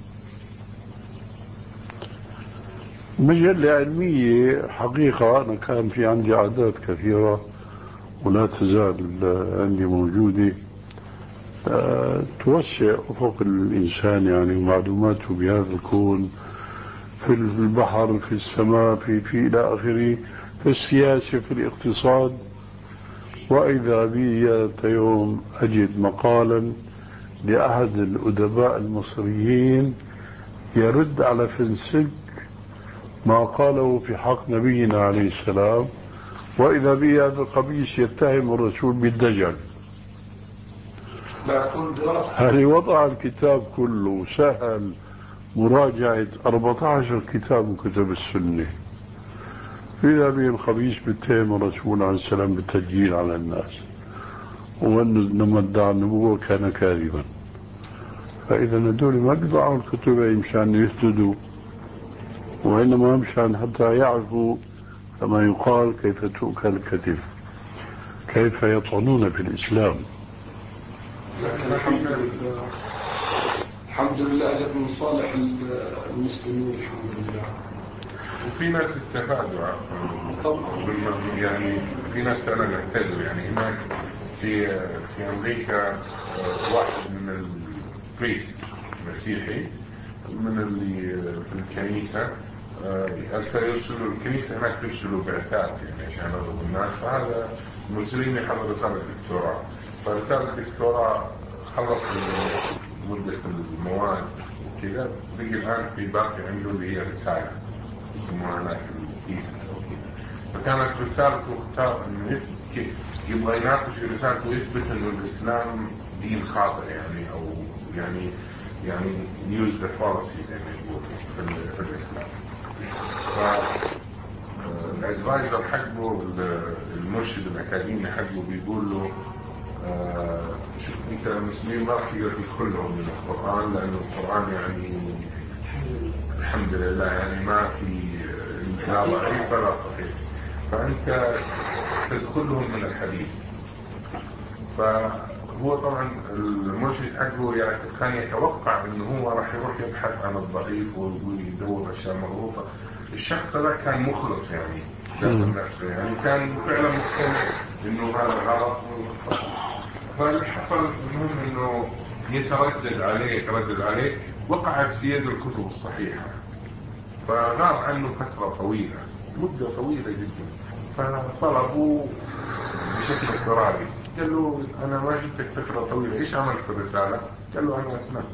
مجلة علمية حقيقة. أنا كان في عندي عادات كثيرة ولا تزال عندي موجودة أه توسع أفق الإنسان يعني معلوماته بهذا الكون، في البحر، في السماء، في في إلى آخره، في السياسة، في الاقتصاد. وإذا بي ذات يوم أجد مقالا لأحد الأدباء المصريين يرد على فنسك ما قاله في حق نبينا عليه السلام. وإذا بي هذا القميص يتهم الرسول بالدجل. هل وضع الكتاب كله سهل مراجعة أربعة عشر كتاب من كتب السنة. إذا به الخبيث بيتهم الرسول عليه السلام بالتسجيل على الناس وأنه لما ادعى النبوة كان كاذبا. فإذا هدول ما بيضعوا الكتب مشان يسجدوا، وإنما مشان حتى يعرفوا كما يقال كيف تؤكل الكتف، كيف يطعنون في الإسلام. لكن الحمد لله الحمد لله أجد من صالح المسلمين الحمد لله. وفي ناس استفادوا طبعا، يعني في ناس فعلا اهتدوا. يعني هناك في في أمريكا واحد من البريست مسيحي من اللي في الكنيسة يرسلوا الكنيسة هناك ترسلوا بعثات يعني عشان يرضوا الناس، فهذا مسلم يحضر رسالة دكتوراه، فرسالة الدكتوراه خلص مدة المواد وكذا، بقي الآن في باقي عنده اللي هي رسالة يسموها هناك الثيسس أو كذا. فكانت رسالته اختار إنه يبغى يناقش رسالته ويثبت إنه الإسلام دين خاطئ يعني، أو يعني يعني use the fallacy زي ما يقولوا في الإسلام. فالادفايزر حقه المرشد الأكاديمي حقه بيقول له آه شوف انت المسلمين ما راح تقدر تدخلهم من القرآن، لأن القرآن يعني الحمد لله يعني ما في لا ضعيف ولا صحيح، فأنت تدخلهم من الحديث. فهو طبعا المرشد حقه يعني كان يتوقع انه هو راح يروح يبحث عن الضعيف ويدور اشياء مغلوطة. الشخص ده كان مخلص يعني داخل نفسه، يعني كان فعلا مقتنع انه هذا غلط. فاللي حصل المهم انه يتردد عليه يتردد عليه وقعت في يد الكتب الصحيحة، فغاب عنه فترة طويلة، مدة طويلة جدا. فطلبوا بشكل اضطراري، قال له انا ما شفتك فترة طويلة، ايش عملت في الرسالة؟ قال له انا اسلمت.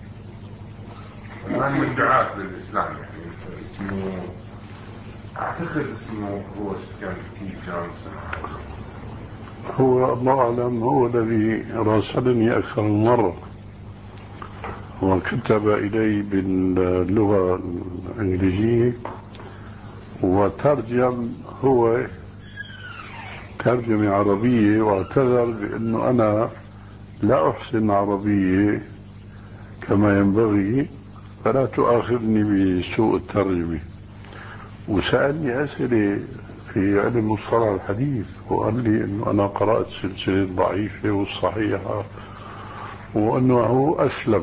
الان من دعاة للاسلام يعني اسمه اعتقد اسمه هو كان ستيف جونسون. هو الله أعلم هو الذي راسلني أكثر من مرة وكتب إلي باللغة الإنجليزية وترجم، هو ترجمة عربية، واعتذر بأنه أنا لا أحسن عربية كما ينبغي فلا تؤاخذني بسوء الترجمة، وسألني أسئلة في علم مصطلح الحديث وقال لي انه انا قرأت سلسلة ضعيفة والصحيحة وانه هو اسلم.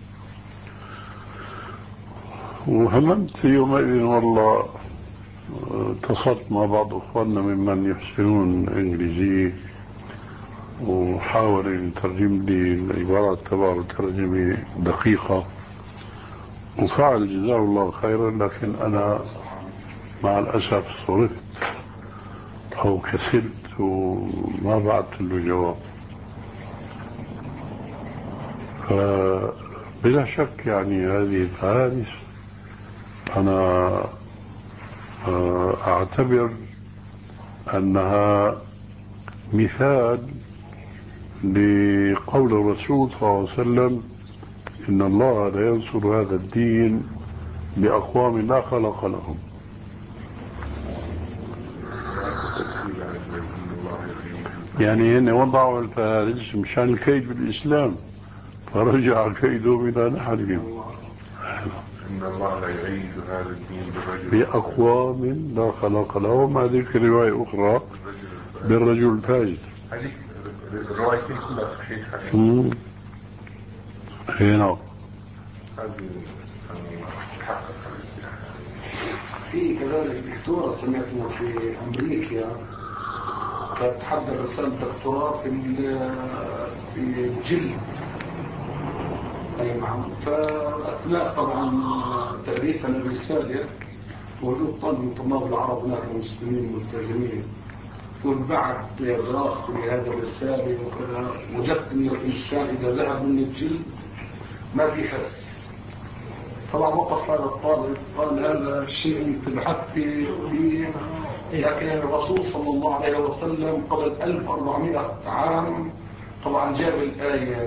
وهممت يومئذ والله اتصلت مع بعض اخواننا ممن يحسنون انجليزية وحاول ان يترجم لي العبارات تبعه ترجمة دقيقة، وفعل جزاه الله خيرا، لكن انا مع الاسف صرفت أو كسلت وما بعثت له جواب. فبلا شك يعني هذه الحادث أنا أعتبر أنها مثال لقول الرسول صلى الله عليه وسلم إن الله لا ينصر هذا الدين بأقوام لا خلق لهم. يعني هن وضعوا الفارس مشان الكيد بالإسلام فرجع كيدهم إلى نحرهم. إن الله لا يعيد هذا الدين بأقوام لا خلق لهم. هذه رواية أخرى بالرجل الفاجر. هذه الروايتين كلها صحيحة. هنا هذه حقق في كذلك دكتورة سمعتنا في أمريكا كانت تحضر رسالة دكتوراه في في الجلد. أي نعم. فأثناء طبعا تأليفها للرسالة وجود طالب من طلاب العرب هناك المسلمين ملتزمين، وبعد دراستي لهذه الرسالة وكذا وجدت أن الإنسان إذا ذهب من الجلد ما في حس. طبعا وقف هذا الطالب قال هذا الشيء انت بحثت فيه، لكن الرسول صلى الله عليه وسلم قبل ألف وأربعمائة عام طبعا جاب الآية،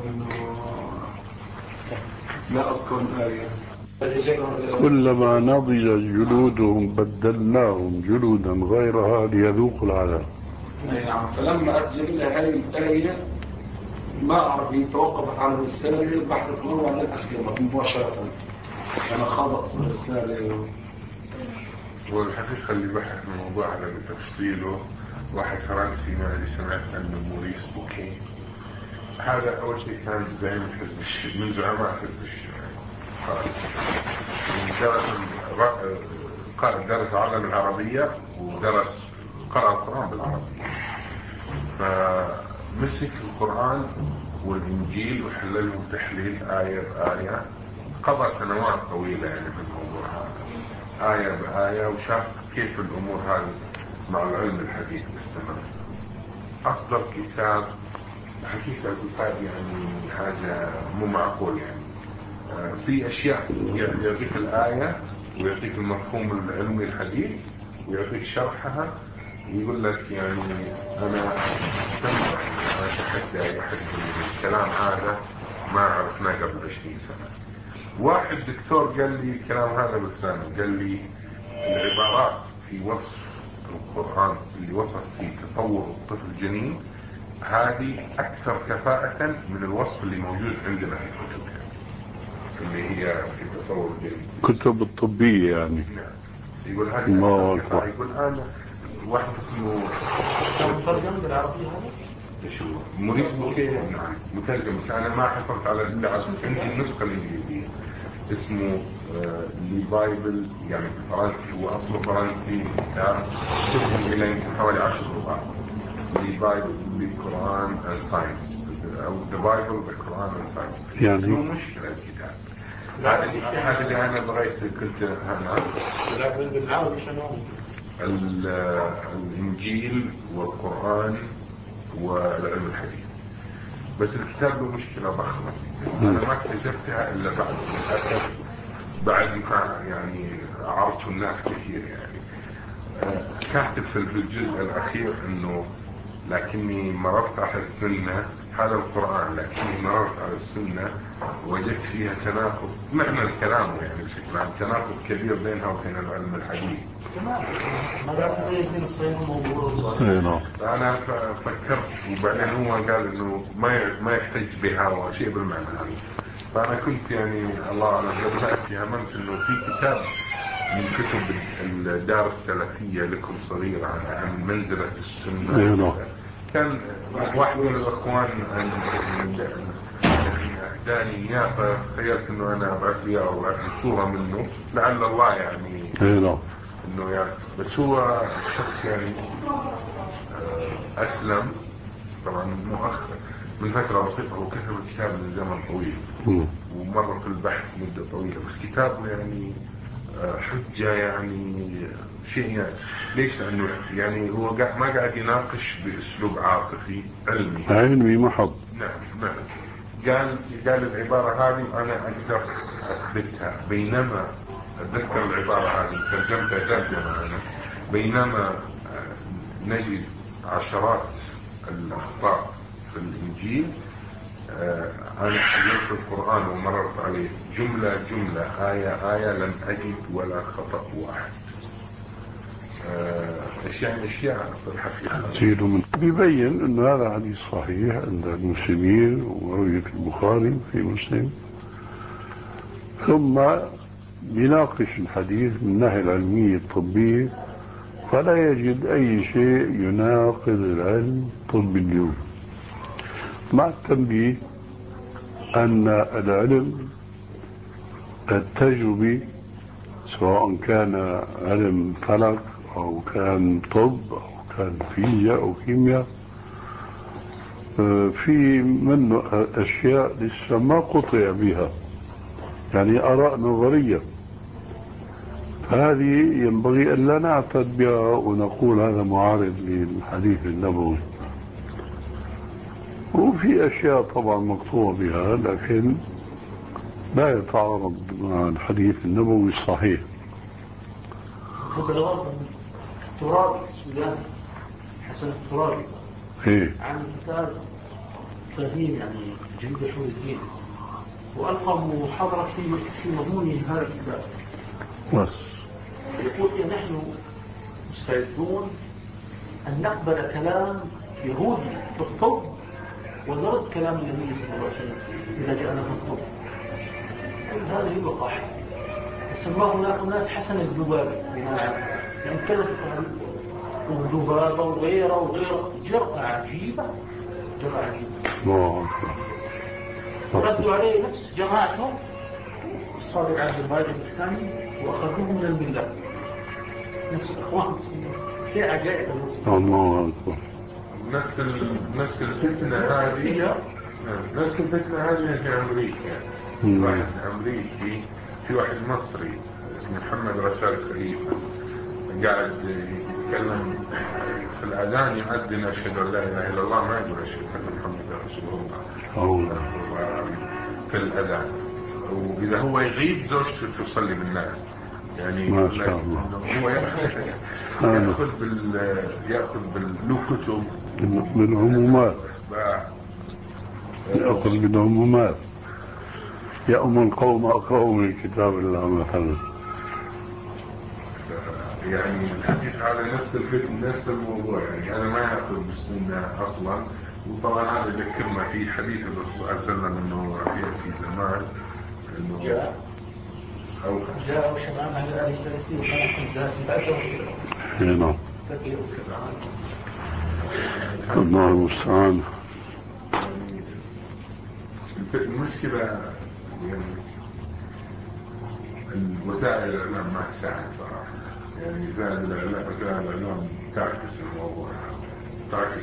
لا أذكر الآية. كلما نضجت جلودهم بدلناهم جلودا غيرها ليذوقوا العذاب. نعم. فلما أتجب لها هذه الآية ما عربي توقفت عن الرسالة بعد طلوع من أسلمت مباشرة. أنا خاضت الرسالة. والحقيقة اللي بحث الموضوع على تفصيله واحد فرنسي ما أدري سمعت عنه موريس بوكيه. هذا أول شيء كان زعيم حزب الشيوعي من زعماء حزب الشيوعي. درس درس علم العربية ودرس قرأ القرآن بالعربية. فمسك القرآن والإنجيل وحللهم تحليل آية بآية. قضى سنوات طويلة يعني في الموضوع هذا آية بآية وشاف كيف الأمور هذه مع العلم الحديث باستمر. أصدر كتاب حقيقة كتاب يعني حاجة مو معقول يعني. آه في أشياء يعطيك الآية ويعطيك المفهوم العلمي الحديث ويعطيك شرحها ويقول لك يعني أنا تمرح أنا شحدت أحد الكلام هذا ما عرفناه قبل عشرين سنة. واحد دكتور قال لي الكلام هذا بلسانه قال لي العبارات في وصف القرآن اللي وصف في تطور الطفل الجنين هذه أكثر كفاءة من الوصف اللي موجود عندنا في الكتب اللي هي في تطور الجنين كتب الطبية يعني. نعم. يقول هذه أكثر كفاءة. يقول أنا واحد اسمه مترجم بالعربية هذا؟ شو موريس بوكيه. نعم مترجم بس أنا ما حصلت على إلا عندي النسخة الإنجليزية. اسمه لي بايبل يعني بالفرنسي هو أصله فرنسي كتاب كتب إلى يمكن حوالي عشر لغات. لي بايبل بالقرآن and science أو the Bible بالقرآن and science. يعني مو مشكلة الكتاب هذا اللي هذا اللي أنا بغيت كنت هنا لكن بالعربي شنو؟ الإنجيل والقرآن والعلم الحديث. بس الكتاب له مشكلة ضخمة أنا ما اكتشفتها إلا بعد للأسف بعد ما يعني عرضت الناس كثير يعني. كاتب في الجزء الأخير إنه لكني مررت على السنة هذا القرآن لكني مررت على السنة وجدت فيها تناقض معنى الكلام يعني بشكل عام تناقض كبير بينها وبين العلم الحديث. أنا فكرت وبعدين هو قال إنه ما ما يحتاج بها وشيء بالمعنى هذا. فأنا كنت يعني الله أعلم قبل ما أتي هممت إنه في كتاب من كتب الدار السلفية لكم صغير عن عن منزلة السنة. كان واحد من الأخوان أهداني إياه فتخيلت إنه أنا أبعث لي أو أبعث لي صورة منه لعل الله يعني إنه يعني بس هو شخص يعني أسلم طبعا مؤخر من فترة بسيطة هو كتب الكتاب من زمن طويل ومر في البحث مدة طويلة بس كتابه يعني حجة يعني شيء يعني ليش لأنه يعني هو ما قاعد يناقش بأسلوب عاطفي علمي علمي محض. نعم نعم قال قال العبارة هذه وأنا أقدر أثبتها بينما أتذكر العبارة هذه ترجمتها ترجمة أنا بينما نجد عشرات الأخطاء في الإنجيل أنا حضرت القرآن ومررت عليه جملة جملة آية آية لم أجد ولا خطأ واحد. أشياء أشياء في الحقيقة من بيبين أن هذا حديث صحيح عند المسلمين وروي في البخاري في مسلم ثم بيناقش الحديث من الناحية العلمية الطبية فلا يجد أي شيء يناقض العلم الطبي اليوم مع التنبيه أن العلم التجربي سواء كان علم فلك أو كان طب أو كان فيزياء أو كيمياء في منه أشياء لسه ما قطع بها يعني آراء نظرية هذه ينبغي أن لا نعتد بها ونقول هذا معارض للحديث النبوي وفي أشياء طبعا مقطوع بها لكن لا يتعارض مع الحديث النبوي الصحيح. ترابي السوداني حسن الترابي ايه عن كتاب قديم يعني جديد شو الدين وألقى محاضرة في في مضمون هذا الكتاب بس يقول إن نحن مستعدون أن نقبل كلام يهودي في الطب ونرد كلام النبي صلى الله عليه وسلم إذا جاءنا مطلوب. هذا هو القاحة. سماه هناك ناس حسن الذبابة يعني كلمة وذبابة وغيره وغيره جرأة عجيبة جرأة عجيبة. ردوا عليه نفس جماعته الصادق عبد الباقي الثاني وأخذوه من الملة نفس الأخوان في عجائب الله نفس نفس الفتنة هذه نفس الفتنة هذه في أمريكا. واحد أمريكي في واحد مصري اسمه محمد رشاد خليفة قاعد يتكلم في الأذان يؤذن أشهد أن لا إله إلا الله، ما يقول أشهد أن محمد رسول الله في الأذان. وإذا هو يغيب زوجته تصلي بالناس يعني ما شاء الله. هو يأخذ بال يأخذ بالله كتب بالعمومات يأخذ بالعمومات يأمر القوم أقرأوا من كتاب الله مثلا. يعني الحديث على نفس الفتن نفس الموضوع يعني أنا ما يأخذ بالسنة أصلا. وطبعا هذا ذكرنا في حديث الرسول صلى الله عليه وسلم أنه في زمان أنه جاء أو جاء وشبعان على الآلة الثلاثين وكان حزات بعده هنا الله المستعان. المشكلة يعني الوسائل الإعلام ما تساعد صراحة. يعني وسائل الإعلام وسائل الإعلام تعكس الموضوع تعكس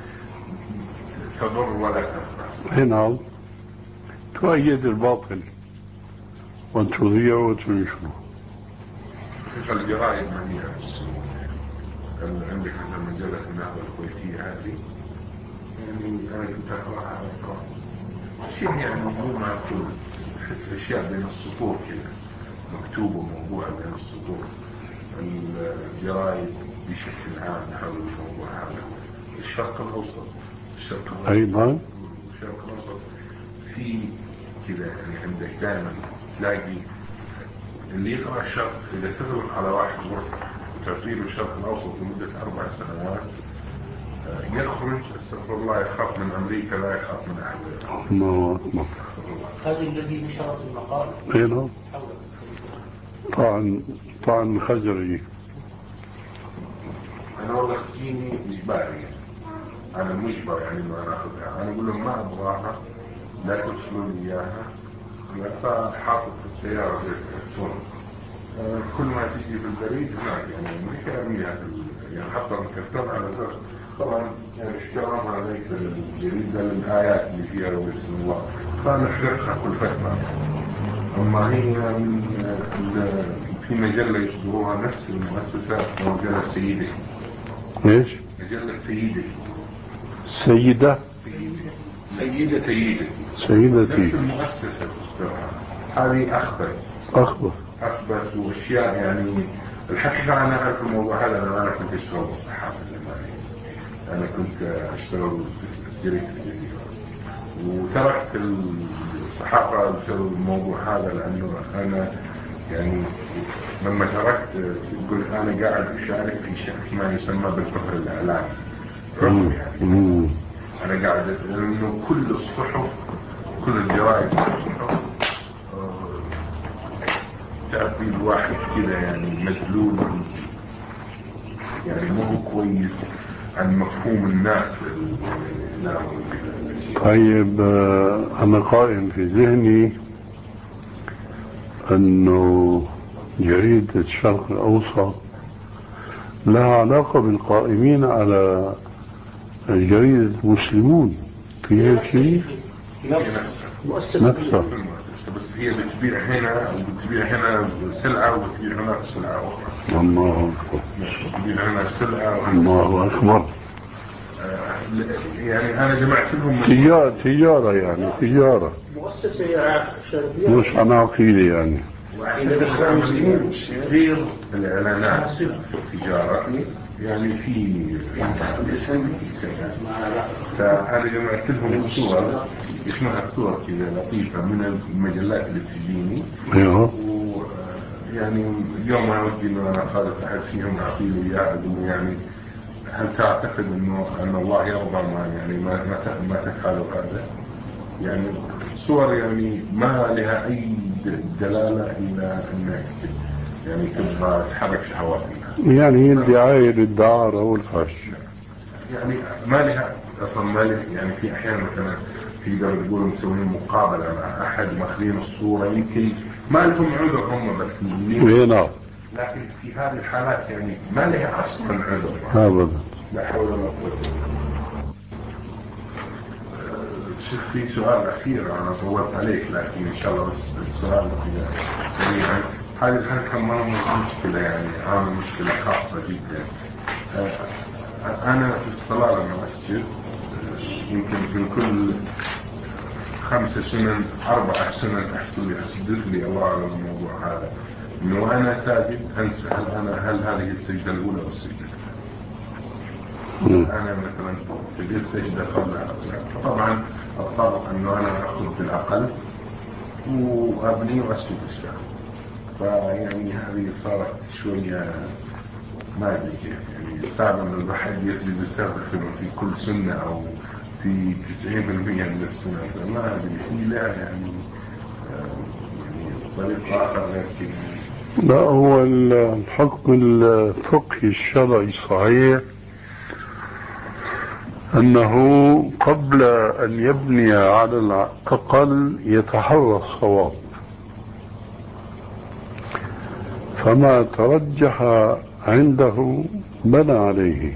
تضر ولا تنفع. نعم تؤيد الباطل وتضيع وتنشر. الجرائد منيعة عندك مثلا مجلة النهضة الكويتية هذه يعني أنا كنت أقرأها على أقرأ شيء يعني مو معقول. تحس أشياء بين السطور كذا مكتوبة موضوعة بين السطور. الجرائد بشكل عام حول الموضوع هذا. الشرق الأوسط الشرق الأوسط أيضا الشرق الأوسط في كذا يعني عندك دائما تلاقي اللي يقرأ الشرق إذا تغلق على واحد وتعطيله الشرق الأوسط لمدة أربع سنوات يخرج استغفر الله يخاف من أمريكا لا يخاف من أحد. الله أكبر. هذا الذي نشر المقال. أيضا طعن طعن خزري. أنا والله تجيني إجباري أنا مجبر يعني ما أنا أخذها. أنا أقول لهم ما أبغاها لا ترسلوا لي إياها. فحاطط في السيارة الكرتون كل ما تيجي في البريد هناك يعني أمريكا أرميها يعني حط الكرتون على أساس طبعا يعني اشتراها ليس للجريدة للآيات اللي فيها بسم الله فنحرقها كل فترة. أما هي في مجلة يصدروها نفس المؤسسة مجلة سيدة. ليش؟ مجلة سيدة سيدة سيدة سيدة سيدتي نفس المؤسسة تصدرها. هذه أخبر أخبر أخبر وأشياء يعني الحقيقة أنا أعرف الموضوع هذا. أنا أنا كنت أشتغل بالصحافة الزمانية. أنا كنت أشتغل في جريدة الجزيرة وتركت الصحافة بسبب الموضوع هذا لأنه أنا يعني لما تركت قلت أنا قاعد أشارك في شيء ما يسمى بالفخر الإعلامي. يعني أنا قاعد لأنه كل الصحف كل الجرائد الصحف تعطي الواحد كده يعني مدلول يعني مو كويس عن مفهوم الناس للإسلام. طيب أنا قائم في ذهني أنه جريدة الشرق الأوسط لها علاقة بالقائمين على جريدة المسلمون في هيك شيء نفسها. بس هي بتبيع هنا وبتبيع هنا سلعة وبتبيع هنا سلعة أخرى. الله أكبر. بتبيع هنا سلعة الله أكبر. يعني أنا جمعت لهم تجارة تجارة يعني تجارة مؤسسة شرقية مش عناقيدة يعني. غير الإعلانات التجارة يعني في فأنا جمعت لهم صور اسمها صور كذا لطيفة من المجلات اللي بتجيني. ايوه ويعني اليوم ما ودي انه انا خالف احد فيهم اعطي له اياه اقول له يعني هل تعتقد انه ان الله يرضى ما يعني ما ما ما تفعله هذا؟ يعني صور يعني ما لها اي دلاله الا انك يعني تبغى تحرك شهوات الناس. يعني الدعايه للدعاره والفحش. يعني ما لها اصلا ما لها يعني في احيان مثلا تقدر تقول مسوين مقابله مع احد ماخذين الصوره يمكن ما لهم عذر هم بس نعم. لكن في هذه الحالات يعني ما لها اصلا عذر ابدا. لا حول ولا قوه. شوف في سؤال اخير انا طولت عليك لكن ان شاء الله بس السؤال كذا سريعا. هذه الحركه ما هي مشكله يعني عامل مشكله خاصه جدا. انا في الصلاه لما اسجد يمكن من كل خمسة سنن أربعة سنن أحسن لي أسجد لي الله على الموضوع هذا إنه أنا ساجد أنسى هل أنا هل هذه السجدة الأولى أو السجدة أنا مثلا في السجدة قبل أسجد فطبعا أضطر إنه أنا أخذ بالأقل وأبني وأسجد السهو. فيعني هذه صارت شوية ما أدري كيف يعني صعب إنه الواحد يسجد السهو في كل سنة أو في تسعين بالمئة من السنة ما أدري في لا يعني يعني طريقة آخر غير كذا. لا هو الحكم الفقهي الشرعي الصحيح أنه قبل أن يبني على الأقل يتحرى الصواب فما ترجح عنده بنى عليه.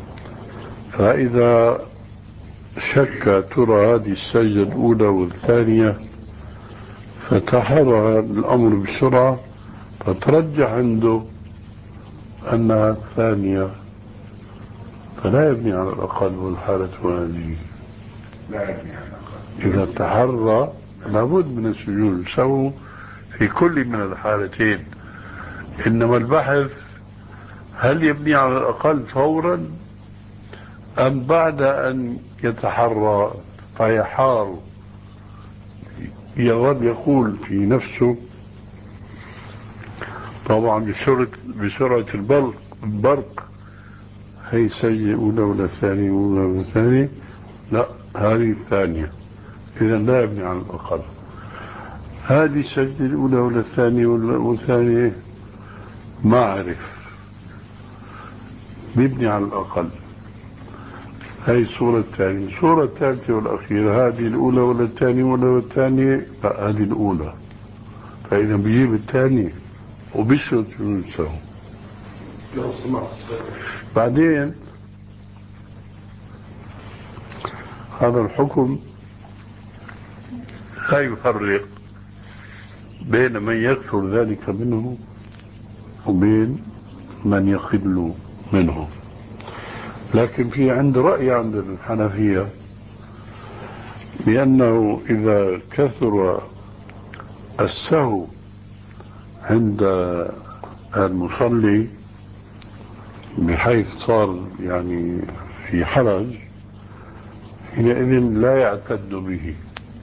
فإذا شك ترى هذه السجدة الأولى والثانية فتحرى الأمر بسرعة فترجح عنده أنها الثانية فلا يبني على الأقل والحالة هذه. لا يبني على الأقل. إذا تحرى لابد من السجود سووا في كل من الحالتين. إنما البحث هل يبني على الأقل فورا أم بعد أن يتحرى فيحار يظل يقول في نفسه طبعا بسرعة, بسرعة البرق, البرق هي سجدة أولى ولا ثانية أولى ولا ثانية لا هذه الثانية إذا لا يبني على الأقل. هذه السجدة الأولى ولا الثانية ولا الثانية ما أعرف بيبني على الأقل. هاي الصورة الثانية. الصورة الثالثة والأخيرة هذه الأولى ولا الثانية ولا الثانية لا هذه الأولى فإذا بيجيب الثانية وبيشرط ينسوا. بعدين هذا الحكم لا يفرق بين من يكثر ذلك منه وبين من يقل منه. لكن في عند رأي عند الحنفية بأنه إذا كثر السهو عند المصلي بحيث صار يعني في حرج حينئذ لا يعتد به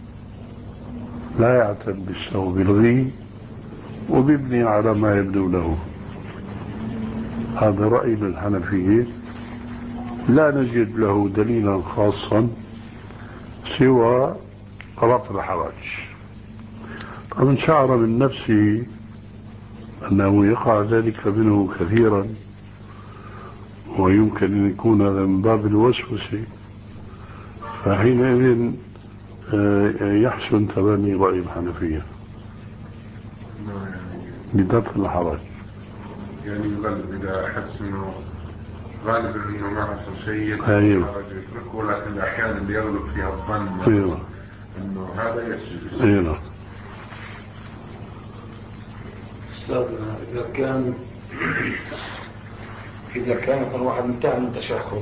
لا يعتد بالسهو بالغي وبيبني على ما يبدو له. هذا رأي الحنفية لا نجد له دليلا خاصا سوى رفع الحرج. فمن شعر من نفسه أنه يقع ذلك منه كثيرا ويمكن أن يكون هذا من باب الوسوسة فحينئذ يحسن تبني رأي الحنفية بدفع الحرج. يعني يغلب إذا أحس أنه غالبا أنه ما حصل شيء أيوه يتركه لكن الأحيان اللي يغلب فيها الظن أيوه أنه هذا يسجد. أيوه. إذا كان إذا كان الواحد انتهى من التشهد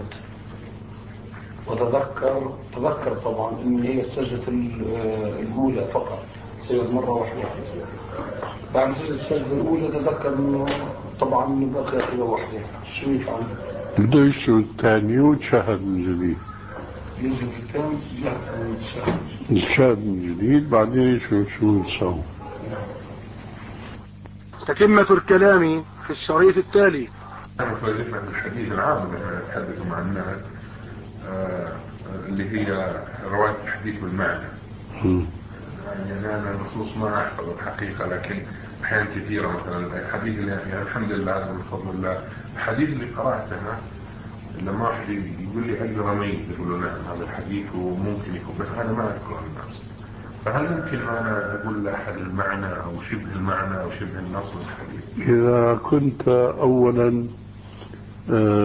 وتذكر تذكر طبعا إن هي السجدة الأولى فقط سجد مرة واحدة بعد سجد السجدة الأولى تذكر إنه طبعا من بقي سجدة واحدة شو يفعل؟ بده يسجد الثاني ويتشهد من جديد. يسجد الثاني يتشهد يتشهد من جديد بعدين يشوف شو يسوي. تتمة الكلام في الشريط التالي. أنا فلسفة الحديث العام اللي نتحدث مع الناس آه اللي هي رواية الحديث بالمعنى. يعني أنا النصوص ما أحفظ الحقيقة، لكن أحيانا كثيرة مثلا الحديث اللي يعني الحمد لله من فضل الله الحديث اللي قرأتها لما واحد يقول لي أقرأ ميت يقولوا نعم هذا الحديث وممكن يكون، بس أنا ما أذكر النص. فهل ممكن أنا أقول لأحد المعنى أو شبه المعنى أو شبه النص من الحديث؟ إذا كنت أولا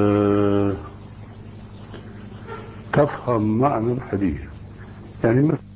أه تفهم معنى الحديث، يعني مثلا